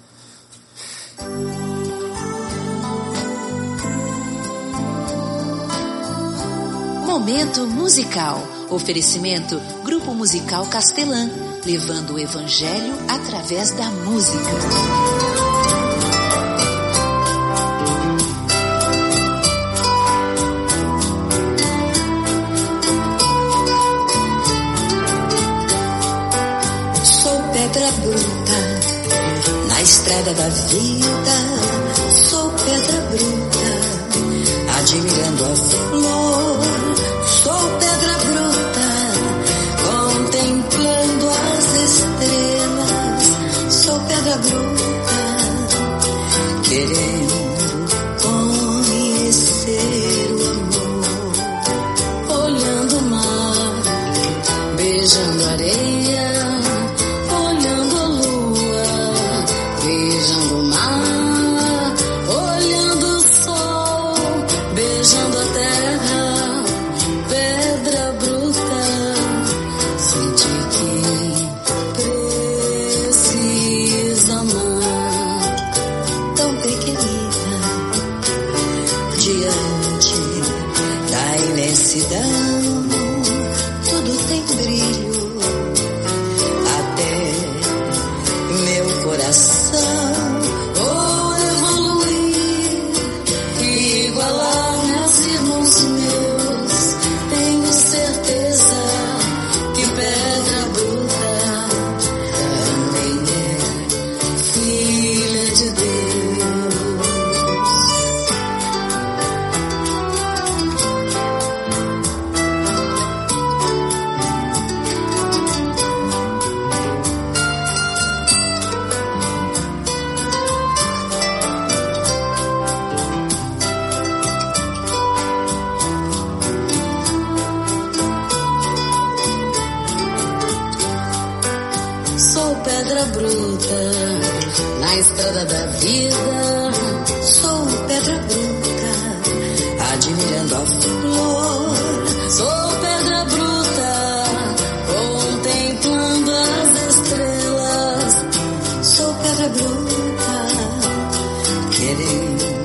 Momento musical. Oferecimento Grupo Musical Castelã, levando o evangelho através da música. Pedra bruta, na estrada da vida, sou pedra bruta, admirando a flor, sou pedra bruta, contemplando as estrelas, sou pedra bruta, querendo conhecer o amor, olhando o mar, beijando a areia, precisa mais. pedra bruta, na estrada da vida, sou pedra bruta, admirando a flor. Sou pedra bruta, contemplando as estrelas. Sou pedra bruta, querendo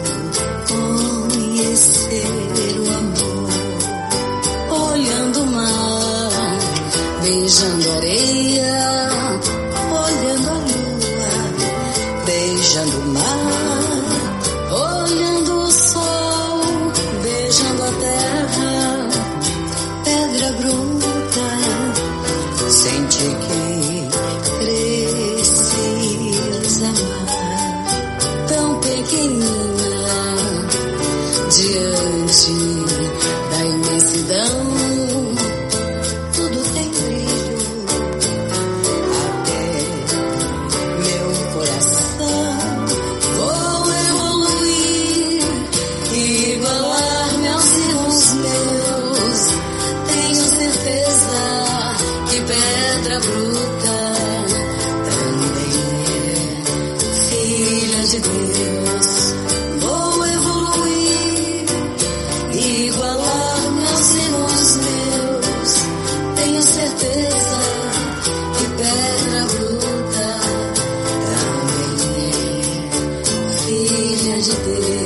conhecer o amor. Olhando o mar, beijando a areia, olhando a lua, beijando o mar, olhando o sol, beijando a terra. Pedra bruta, sente que precisas amar, tão pequenina diante da imensidão. Tudo tem brilho, até meu coração. Vou evoluir, igualar-me aos irmãos meus. Tenho certeza que pedra bruta também é filha de Deus. Vou evoluir, igualar-me aos irmãos meus. Tenho certeza que pedra bruta também é filha de Deus.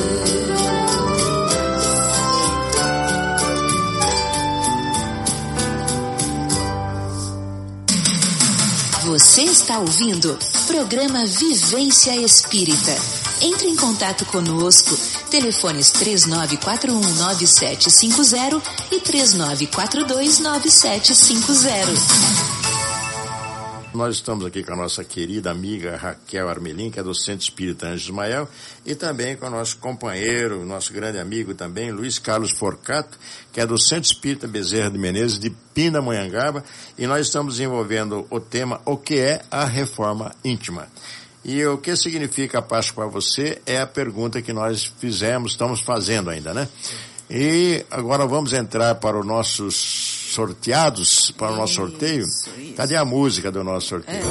Você está ouvindo programa Vivência Espírita. Entre em contato conosco. Telefones 39419750 e 39429750. Nós estamos aqui com a nossa querida amiga Raquel Armelin, que é do Centro Espírita Anjo Ismael, e também com o nosso companheiro, nosso grande amigo também, Luiz Carlos Forcato, que é do Centro Espírita Bezerra de Menezes, de Pindamonhangaba, e nós estamos desenvolvendo o tema O que é a reforma íntima? E o que significa a paz para você é a pergunta que nós estamos fazendo ainda, né? E agora vamos entrar para os nossos sorteados, para o nosso sorteio. Isso. Cadê a música do nosso sorteio?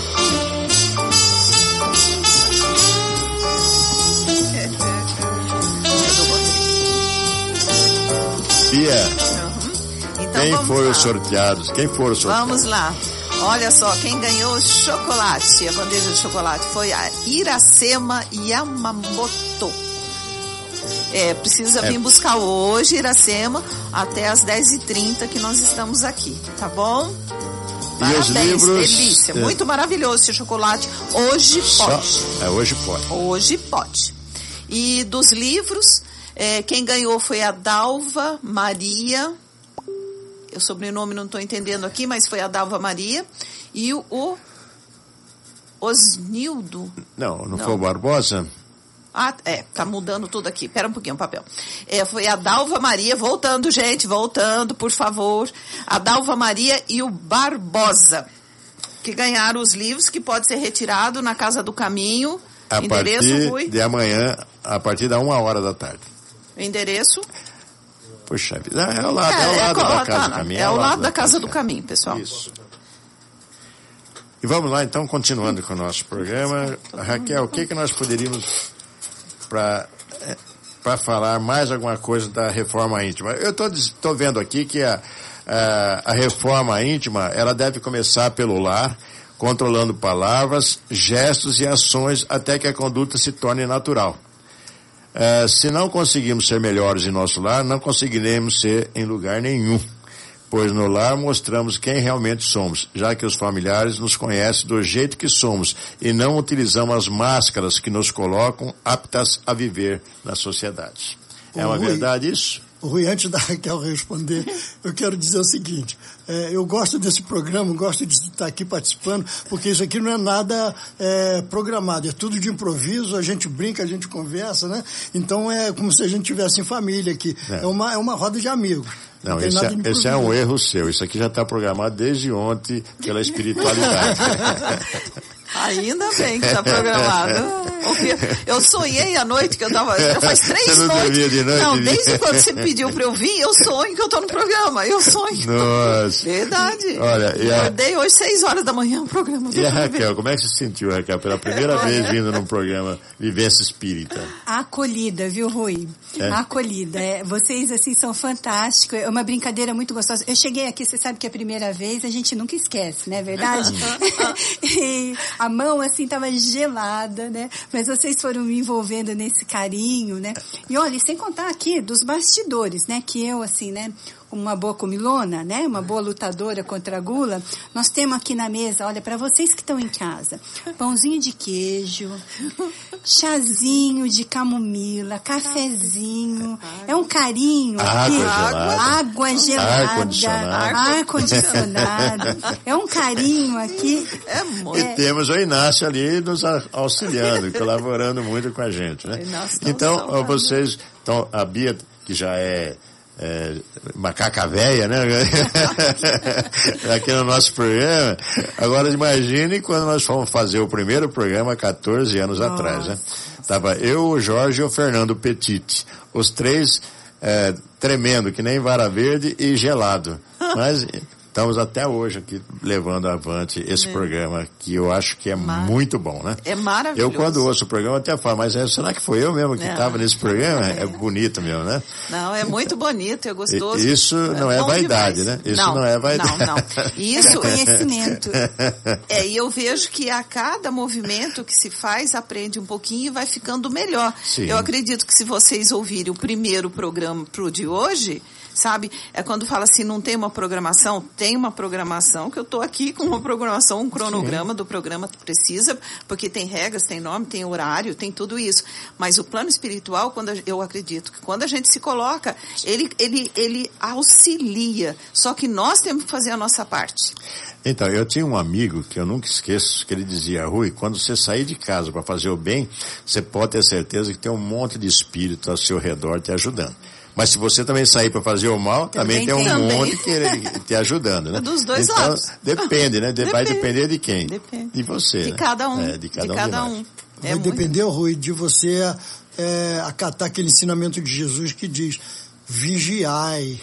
Bia, então quem foram os sorteados? Quem foram os sorteados? Vamos lá. Olha só, quem ganhou chocolate, a bandeja de chocolate, foi a Iracema Yamamoto. Precisa vir buscar hoje, Iracema, até as 10h30 que nós estamos aqui, tá bom? Parabéns, e os livros, delícia, muito maravilhoso esse chocolate. Hoje pode. Hoje pode. Hoje pode. E dos livros, quem ganhou foi a Dalva Maria. O sobrenome não estou entendendo aqui, mas foi a Dalva Maria. E o Osnildo. Não foi o Barbosa? Tá mudando tudo aqui. Pera um pouquinho o papel. Foi a Dalva Maria, voltando, gente, por favor. A Dalva Maria e o Barbosa, que ganharam os livros, que pode ser retirado na Casa do Caminho. A partir de amanhã, a partir da 1h da tarde. Endereço? Puxa vida, é ao lado da Casa do Caminho. É ao lado da Casa do Caminho, pessoal. Isso. E vamos lá, então, continuando com o nosso programa. Raquel, o que nós poderíamos para falar mais alguma coisa da reforma íntima? Eu estou vendo aqui que a reforma íntima, ela deve começar pelo lar, controlando palavras, gestos e ações até que a conduta se torne natural. Se não conseguimos ser melhores em nosso lar, não conseguiremos ser em lugar nenhum, pois no lar mostramos quem realmente somos, já que os familiares nos conhecem do jeito que somos e não utilizamos as máscaras que nos colocam aptas a viver na sociedade. É uma verdade isso? Rui, antes da Raquel responder, eu quero dizer o seguinte, eu gosto desse programa, gosto de estar aqui participando, porque isso aqui não é nada programado, é tudo de improviso, a gente brinca, a gente conversa, né? Então é como se a gente estivesse em família aqui, é uma roda de amigos. Não, esse é um erro seu, isso aqui já está programado desde ontem pela espiritualidade. Ainda bem que está programado. Eu sonhei à noite que eu tava... Já faz 3 Você não noites. dormia de noite? Não, desde quando você pediu pra eu vir, eu sonho que eu tô no programa. Eu sonho. Nossa. Verdade. Olha, eu acordei hoje 6 horas da manhã o programa. E a Raquel, como é que você se sentiu, Raquel, pela primeira vez vindo num programa Vivência Espírita? Acolhida, viu, Rui? Acolhida. Vocês, assim, são fantásticos. É uma brincadeira muito gostosa. Eu cheguei aqui, você sabe que a primeira vez a gente nunca esquece, não é verdade? E a mão, assim, estava gelada, né? Mas vocês foram me envolvendo nesse carinho, né? E olha, sem contar aqui dos bastidores, né? Que eu, assim, né? Uma boa comilona, né? Uma boa lutadora contra a gula. Nós temos aqui na mesa, olha, para vocês que estão em casa, pãozinho de queijo, chazinho de camomila, cafezinho. É um carinho. Água gelada. Ar-condicionado. É um carinho aqui. E temos o Inácio ali nos auxiliando, colaborando muito com a gente, né? Então, vocês... Então, a Bia, que já é macaca véia, né? Aqui no nosso programa. Agora imagine quando nós fomos fazer o primeiro programa 14 anos atrás, né? Tava eu, o Jorge e o Fernando Petit. Os 3 tremendo, que nem vara verde e gelado. Mas estamos até hoje aqui levando avante esse programa, que eu acho que é muito bom, né? É maravilhoso. Eu, quando ouço o programa, até falo, mas será que foi eu mesmo que estava nesse programa? É bonito mesmo, né? Não, é muito bonito, é gostoso. Isso não é vaidade, né? Isso não é vaidade. Não. Isso é conhecimento. E eu vejo que a cada movimento que se faz, aprende um pouquinho e vai ficando melhor. Sim. Eu acredito que se vocês ouvirem o primeiro programa pro de hoje, sabe? É quando fala assim, não tem uma programação, tem uma programação, que eu estou aqui com uma programação, um cronograma do programa que precisa, porque tem regras, tem nome, tem horário, tem tudo isso. Mas o plano espiritual, eu acredito que quando a gente se coloca, ele auxilia. Só que nós temos que fazer a nossa parte. Então, eu tinha um amigo que eu nunca esqueço, que ele dizia, Rui, quando você sair de casa para fazer o bem, você pode ter certeza que tem um monte de espírito ao seu redor te ajudando. Mas se você também sair para fazer o mal, também tem um monte te ajudando, né? Dos dois lados. Depende, né? Vai depender de quem? Depende. De você, de né? cada um. De cada um. Vai depender, Rui, de você acatar aquele ensinamento de Jesus que diz, vigiai.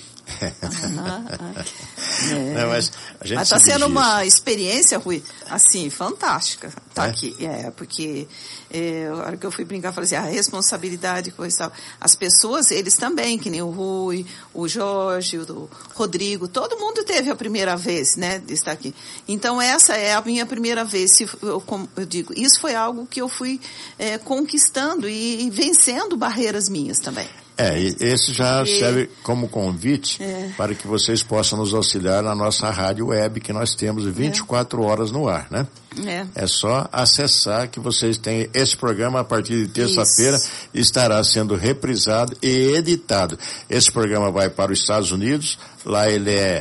Não, mas está sendo uma experiência, Rui, assim, fantástica. Tá aqui. Porque a hora que eu fui brincar, eu falei assim, a responsabilidade, coisa e tal. As pessoas, eles também, que nem o Rui, o Jorge, o Rodrigo, todo mundo teve a primeira vez, né, de estar aqui. Então, essa é a minha primeira vez. Como eu digo, isso foi algo que eu fui conquistando e vencendo barreiras minhas também. E esse já serve como convite para que vocês possam nos auxiliar na nossa rádio web, que nós temos 24 horas no ar, né? É só acessar que vocês têm esse programa a partir de terça-feira, estará sendo reprisado e editado. Esse programa vai para os Estados Unidos, lá ele é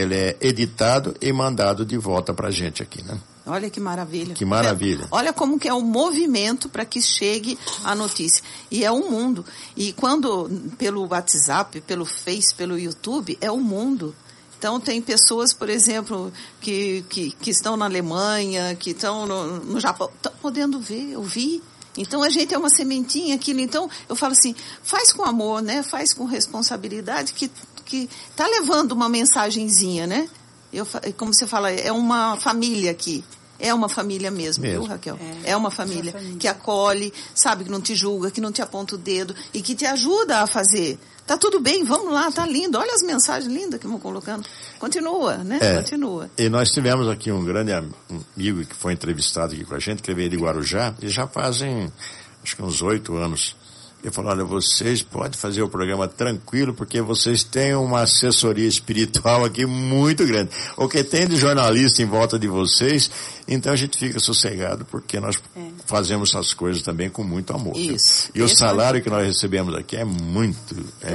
editado e mandado de volta para a gente aqui, né? Olha que maravilha. Que maravilha. Olha como que é o movimento para que chegue a notícia. E é um mundo. E quando, pelo WhatsApp, pelo Face, pelo YouTube, é o mundo. Então, tem pessoas, por exemplo, que estão na Alemanha, que estão no Japão, estão podendo ver, ouvir. Então, a gente é uma sementinha aquilo. Então, eu falo assim, faz com amor, né? Faz com responsabilidade, que tá levando uma mensagenzinha, né? Como você fala, é uma família aqui. É uma família mesmo, viu, Raquel? É uma família que acolhe, sabe, que não te julga, que não te aponta o dedo e que te ajuda a fazer. Tá tudo bem, vamos lá, tá lindo. Olha as mensagens lindas que vão colocando. Continua, né? Continua. E nós tivemos aqui um grande amigo que foi entrevistado aqui com a gente, que veio de Guarujá, e já fazem, acho que uns 8 anos. Ele falou, olha, vocês podem fazer o programa tranquilo, porque vocês têm uma assessoria espiritual aqui muito grande. O que tem de jornalista em volta de vocês, então a gente fica sossegado, porque nós fazemos essas coisas também com muito amor. Isso. E o salário que nós recebemos aqui é muito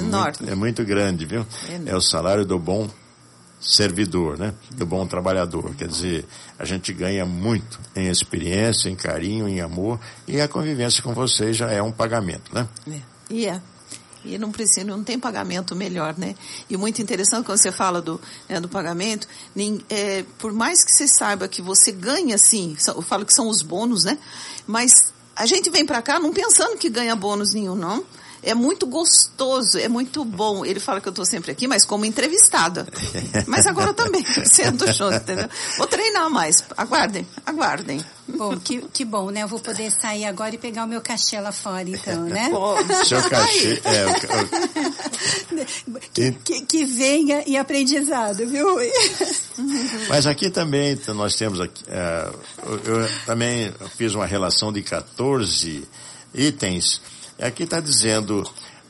grande, viu? É o salário do bom servidor, né? Do bom trabalhador. Quer dizer, a gente ganha muito em experiência, em carinho, em amor, e a convivência com vocês já é um pagamento, né? E não tem pagamento melhor, né? E muito interessante quando você fala do pagamento, por mais que você saiba que você ganha, sim, eu falo que são os bônus, né? Mas a gente vem para cá não pensando que ganha bônus nenhum, não. É muito gostoso, é muito bom. Ele fala que eu estou sempre aqui, mas como entrevistada. Mas agora também, sendo show, entendeu? Vou treinar mais. Aguardem. Bom, que bom, né? Eu vou poder sair agora e pegar o meu cachê lá fora, então, né? Seu cachê... Que venha e aprendizado, viu? Mas aqui também nós temos... eu também fiz uma relação de 14 itens. Aqui está dizendo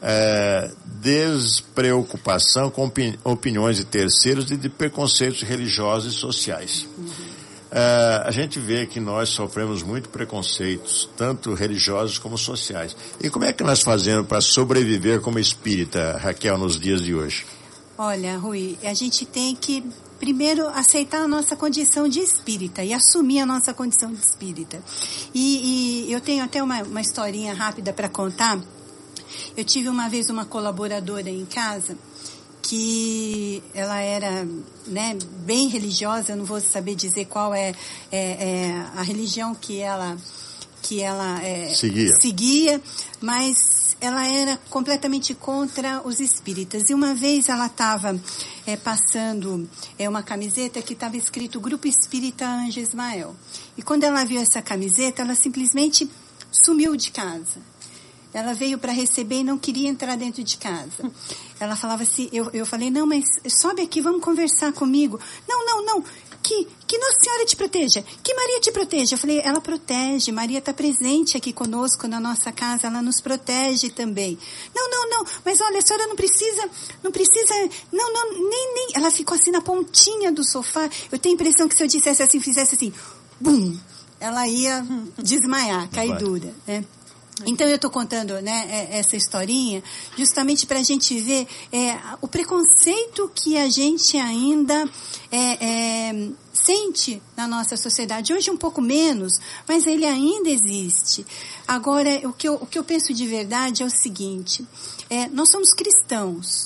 despreocupação com opiniões de terceiros e de preconceitos religiosos e sociais. A gente vê que nós sofremos muito preconceitos, tanto religiosos como sociais. E como é que nós fazemos para sobreviver como espírita, Raquel, nos dias de hoje? Olha, Rui, a gente tem que primeiro aceitar a nossa condição de espírita e assumir a nossa condição de espírita. E eu tenho até uma historinha rápida para contar. Eu tive uma vez uma colaboradora em casa que ela era, né, bem religiosa, eu não vou saber dizer qual é a religião que ela seguia, mas ela era completamente contra os espíritas. E uma vez ela estava passando uma camiseta que estava escrito Grupo Espírita Anjo Ismael. E quando ela viu essa camiseta, ela simplesmente sumiu de casa. Ela veio para receber e não queria entrar dentro de casa. Ela falava assim, eu falei, não, mas sobe aqui, vamos conversar comigo. Não. Que Nossa Senhora te proteja, que Maria te proteja. Eu falei, ela protege, Maria está presente aqui conosco na nossa casa, ela nos protege também. Não, mas olha, a senhora não precisa, nem. Ela ficou assim na pontinha do sofá. Eu tenho a impressão que se eu dissesse assim, fizesse assim, bum, ela ia desmaiar, cair dura, né? Então eu estou contando, né, essa historinha justamente para a gente ver o preconceito que a gente ainda sente na nossa sociedade. Hoje um pouco menos, mas ele ainda existe. Agora, o que eu penso de verdade é o seguinte, nós somos cristãos.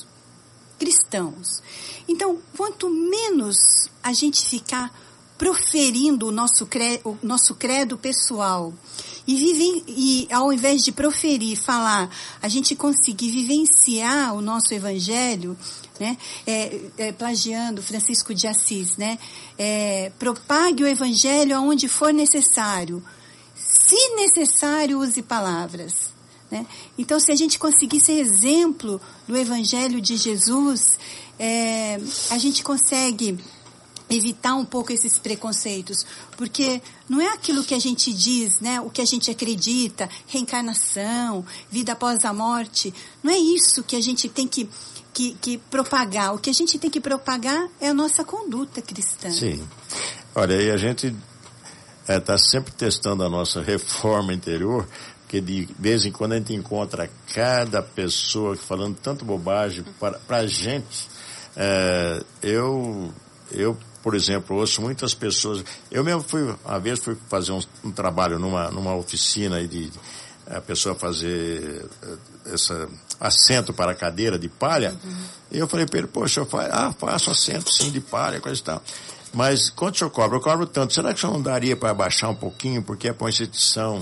Então, quanto menos a gente ficar proferindo o nosso credo pessoal, e ao invés de proferir, falar, a gente conseguir vivenciar o nosso evangelho, né, plagiando Francisco de Assis, né, propague o evangelho aonde for necessário. Se necessário, use palavras. Né? Então, se a gente conseguir ser exemplo do evangelho de Jesus, a gente consegue evitar um pouco esses preconceitos, porque não é aquilo que a gente diz, né, o que a gente acredita, reencarnação, vida após a morte, não é isso que a gente tem que propagar. O que a gente tem que propagar é a nossa conduta cristã. Sim. Olha, aí a gente está sempre testando a nossa reforma interior, porque de vez em quando a gente encontra cada pessoa falando tanto bobagem para a gente. Eu, por exemplo, ouço muitas pessoas. Eu mesmo fui fazer um trabalho numa oficina aí de a pessoa fazer assento para a cadeira de palha. E eu falei para ele, poxa, faço assento sim de palha, coisa e tal. Mas quanto o senhor cobra? Eu cobro tanto. Será que o senhor não daria para baixar um pouquinho, porque é para uma instituição,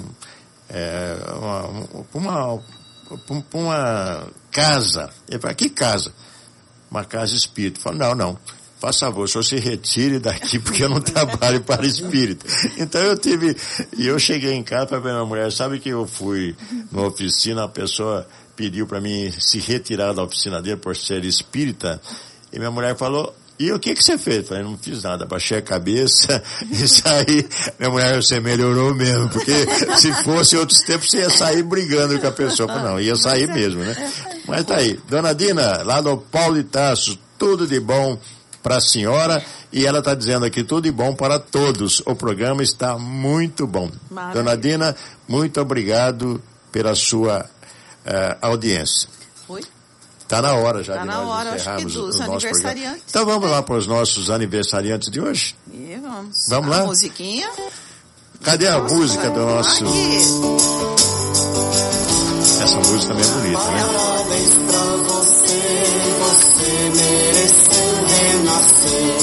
uma casa? Ele falou, que casa? Uma casa espírita. Eu falei, não. Faz favor, o senhor se retire daqui porque eu não trabalho para espírita. Então eu cheguei em casa para ver minha mulher, sabe que eu fui numa oficina, a pessoa pediu para mim se retirar da oficina dele por ser espírita, e minha mulher falou, e o que você fez? Eu falei, não fiz nada, baixei a cabeça e saí. Minha mulher, você melhorou mesmo, porque se fosse outros tempos você ia sair brigando com a pessoa. Eu falei, não, ia sair mesmo, né? Mas tá aí, Dona Dina, lá no Paulo de Tarso, tudo de bom para a senhora, e ela está dizendo aqui, tudo de bom para todos. O programa está muito bom. Maravilha. Dona Dina, muito obrigado pela sua audiência. Oi? Está na hora já de nós encerrarmos o nosso programa. Então vamos lá para os nossos aniversariantes de hoje? Vamos lá? Musiquinha. Cadê a música do nosso... Essa música também é bonita, né? Parabéns pra você, você mereceu renascer.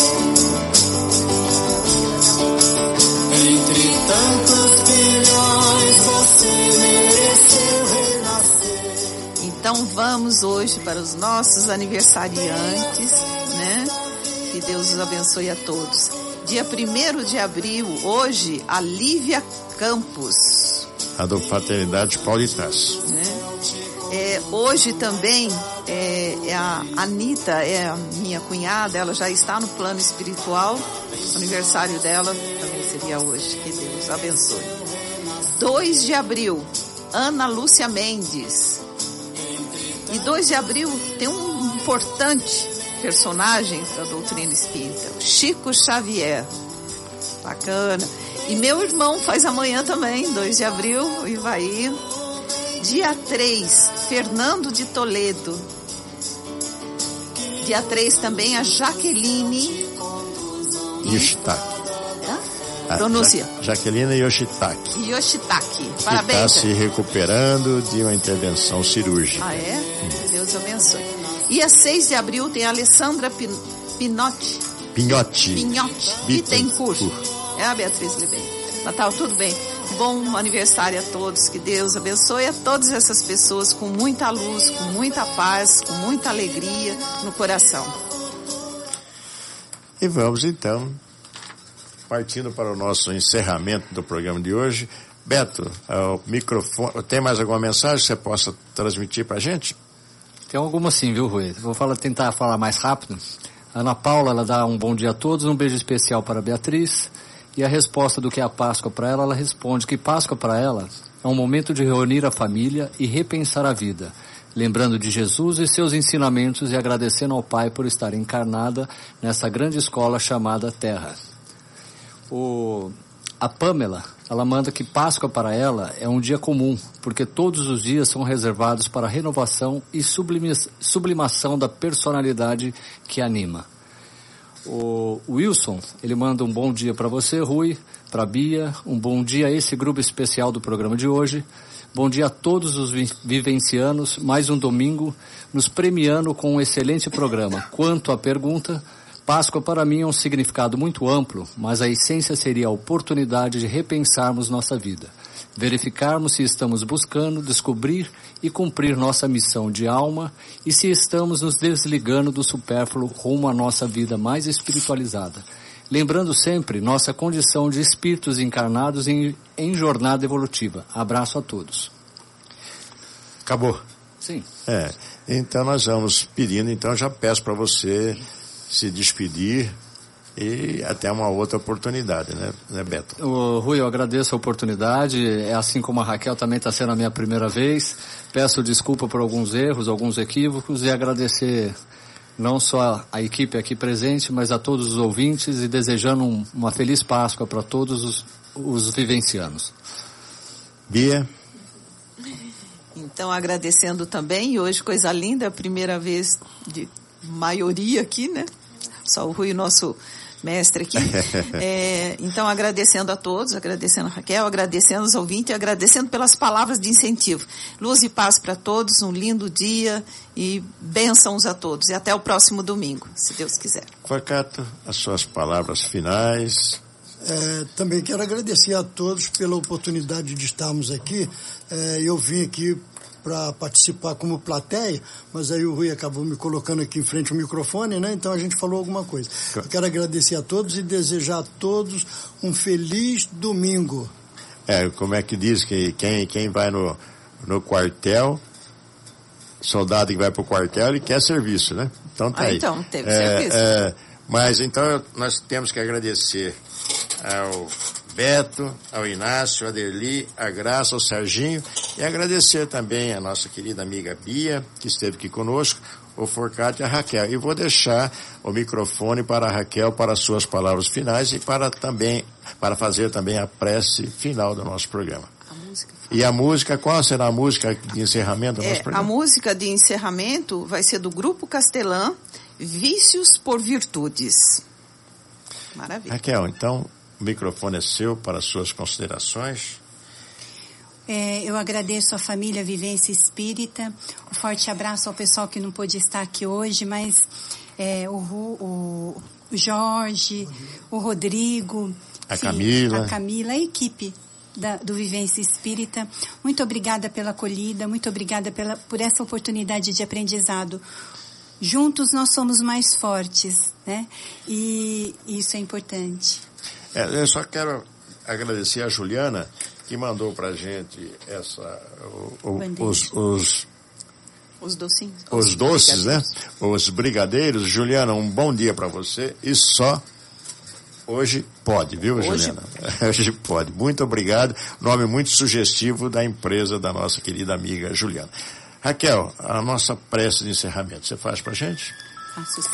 Entre tantos bilhões, você Então vamos hoje para os nossos aniversariantes, né? Que Deus os abençoe a todos. Dia 1º de abril, hoje, a Lívia Campos. A do Fraternidade Paulitas. Hoje também a Anitta, é a minha cunhada, ela já está no plano espiritual. O aniversário dela também seria hoje. Que Deus abençoe. 2 de abril, Ana Lúcia Mendes. E 2 de abril tem um importante personagem da doutrina espírita, Chico Xavier. Bacana. E meu irmão faz amanhã também, 2 de abril, o Ivaí. Dia 3, Fernando de Toledo. Dia 3 também a Jaqueline Yoshitaki. Pronuncia. Jaqueline Yoshitaki. Yoshitaki. Que Parabéns. está se recuperando de uma intervenção cirúrgica. Ah, é? Deus abençoe. E a 6 de abril tem a Alessandra Pinhotti. Que tem curso. É a Beatriz Libem. Natal, tudo bem? Bom aniversário a todos. Que Deus abençoe a todas essas pessoas com muita luz, com muita paz, com muita alegria no coração. E vamos então, partindo para o nosso encerramento do programa de hoje. Beto, o microfone, tem mais alguma mensagem que você possa transmitir para a gente? Tem alguma sim, viu, Rui? Vou tentar falar mais rápido. A Ana Paula, ela dá um bom dia a todos, um beijo especial para a Beatriz. E a resposta do que é a Páscoa para ela responde que Páscoa para ela é um momento de reunir a família e repensar a vida, lembrando de Jesus e seus ensinamentos e agradecendo ao Pai por estar encarnada nessa grande escola chamada Terra. A Pamela, ela manda que Páscoa para ela é um dia comum, porque todos os dias são reservados para a renovação e sublimação da personalidade que anima. O Wilson, ele manda um bom dia para você, Rui, para a Bia, um bom dia a esse grupo especial do programa de hoje. Bom dia a todos os vivencianos, mais um domingo, nos premiando com um excelente programa. Quanto à pergunta, Páscoa para mim é um significado muito amplo, mas a essência seria a oportunidade de repensarmos nossa vida, verificarmos se estamos buscando descobrir e cumprir nossa missão de alma e se estamos nos desligando do supérfluo rumo à nossa vida mais espiritualizada. Lembrando sempre nossa condição de espíritos encarnados em jornada evolutiva. Abraço a todos. Acabou? Sim. Então nós vamos pedindo, então já peço para você se despedir e até uma outra oportunidade, né, Beto? Rui, eu agradeço a oportunidade, assim como a Raquel também está sendo a minha primeira vez, peço desculpa por alguns erros, alguns equívocos e agradecer não só a equipe aqui presente, mas a todos os ouvintes e desejando uma feliz Páscoa para todos os vivencianos. Bia? Então, agradecendo também, e hoje coisa linda, a primeira vez de maioria aqui, né? Só o Rui, nosso mestre aqui. Então, agradecendo a todos, agradecendo a Raquel, agradecendo os ouvintes e agradecendo pelas palavras de incentivo. Luz e paz para todos, um lindo dia e bênçãos a todos. E até o próximo domingo, se Deus quiser. Forcato, as suas palavras finais. Também quero agradecer a todos pela oportunidade de estarmos aqui. Eu vim aqui para participar como plateia, mas aí o Rui acabou me colocando aqui em frente ao microfone, né? Então a gente falou alguma coisa. Eu quero agradecer a todos e desejar a todos um feliz domingo. Como é que diz que quem vai no quartel, soldado que vai para o quartel, ele quer serviço, né? Então tá aí. Então, teve serviço. Mas então nós temos que agradecer ao Beto, ao Inácio, a Aderli, a Graça, ao Serginho e agradecer também a nossa querida amiga Bia, que esteve aqui conosco, o Forcato e a Raquel. E vou deixar o microfone para a Raquel para as suas palavras finais e para fazer também a prece final do nosso programa. E a música, qual será a música de encerramento do nosso programa? A música de encerramento vai ser do Grupo Castelã, Vícios por Virtudes. Maravilha. Raquel, então, o microfone é seu para as suas considerações. Eu agradeço a família Vivência Espírita, um forte abraço ao pessoal que não pôde estar aqui hoje, mas o Jorge, o Rodrigo, a Camila, a equipe do Vivência Espírita. Muito obrigada pela acolhida, muito obrigada por essa oportunidade de aprendizado. Juntos nós somos mais fortes, né? E isso é importante. Eu só quero agradecer a Juliana, que mandou pra gente os docinhos. Os doces, né? Os brigadeiros. Juliana, um bom dia para você. E só hoje pode, viu, Juliana? Hoje pode. Muito obrigado. Nome muito sugestivo da empresa da nossa querida amiga Juliana. Raquel, a nossa prece de encerramento, você faz pra gente? Faço sim.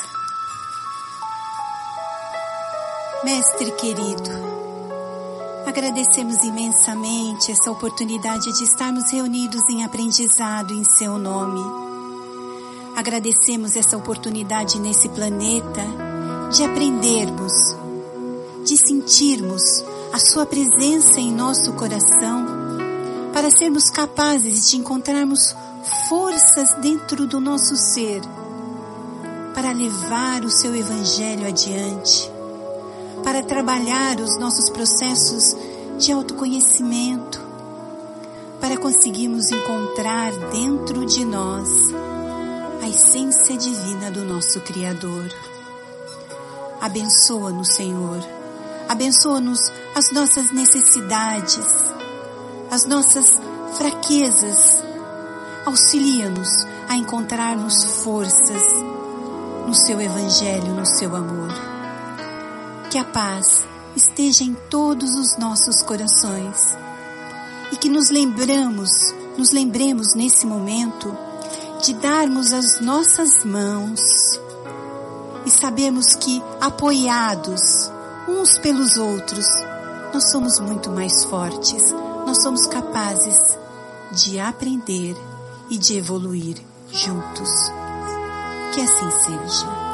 Mestre querido, agradecemos imensamente essa oportunidade de estarmos reunidos em aprendizado em seu nome. Agradecemos essa oportunidade nesse planeta de aprendermos, de sentirmos a sua presença em nosso coração, para sermos capazes de encontrarmos forças dentro do nosso ser, para levar o seu evangelho adiante, para trabalhar os nossos processos de autoconhecimento, para conseguirmos encontrar dentro de nós a essência divina do nosso Criador. Abençoa-nos, Senhor. Abençoa-nos as nossas necessidades, as nossas fraquezas. Auxilia-nos a encontrarmos forças no seu Evangelho, no seu amor. Que a paz esteja em todos os nossos corações e que nos lembremos nesse momento de darmos as nossas mãos e sabermos que, apoiados uns pelos outros, nós somos muito mais fortes, nós somos capazes de aprender e de evoluir juntos. Que assim seja.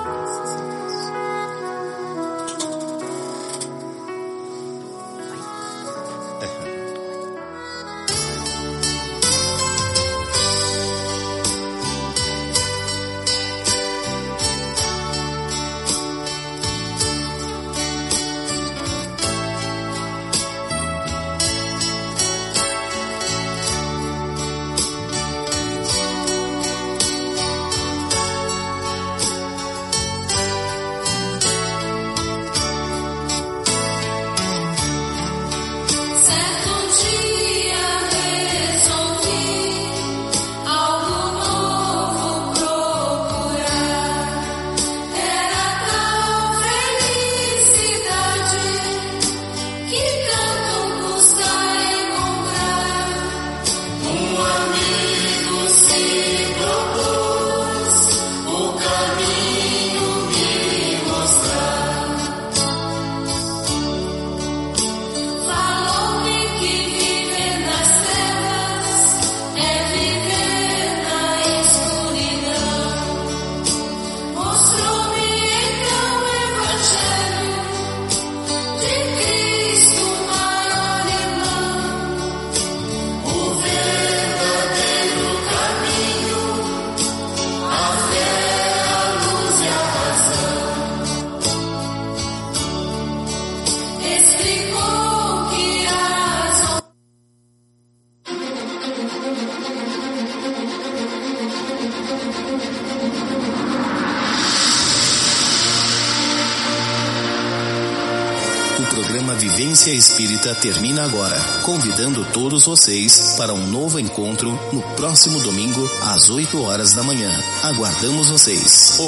Vivência Espírita termina agora, convidando todos vocês para um novo encontro no próximo domingo às 8 horas da manhã. Aguardamos vocês.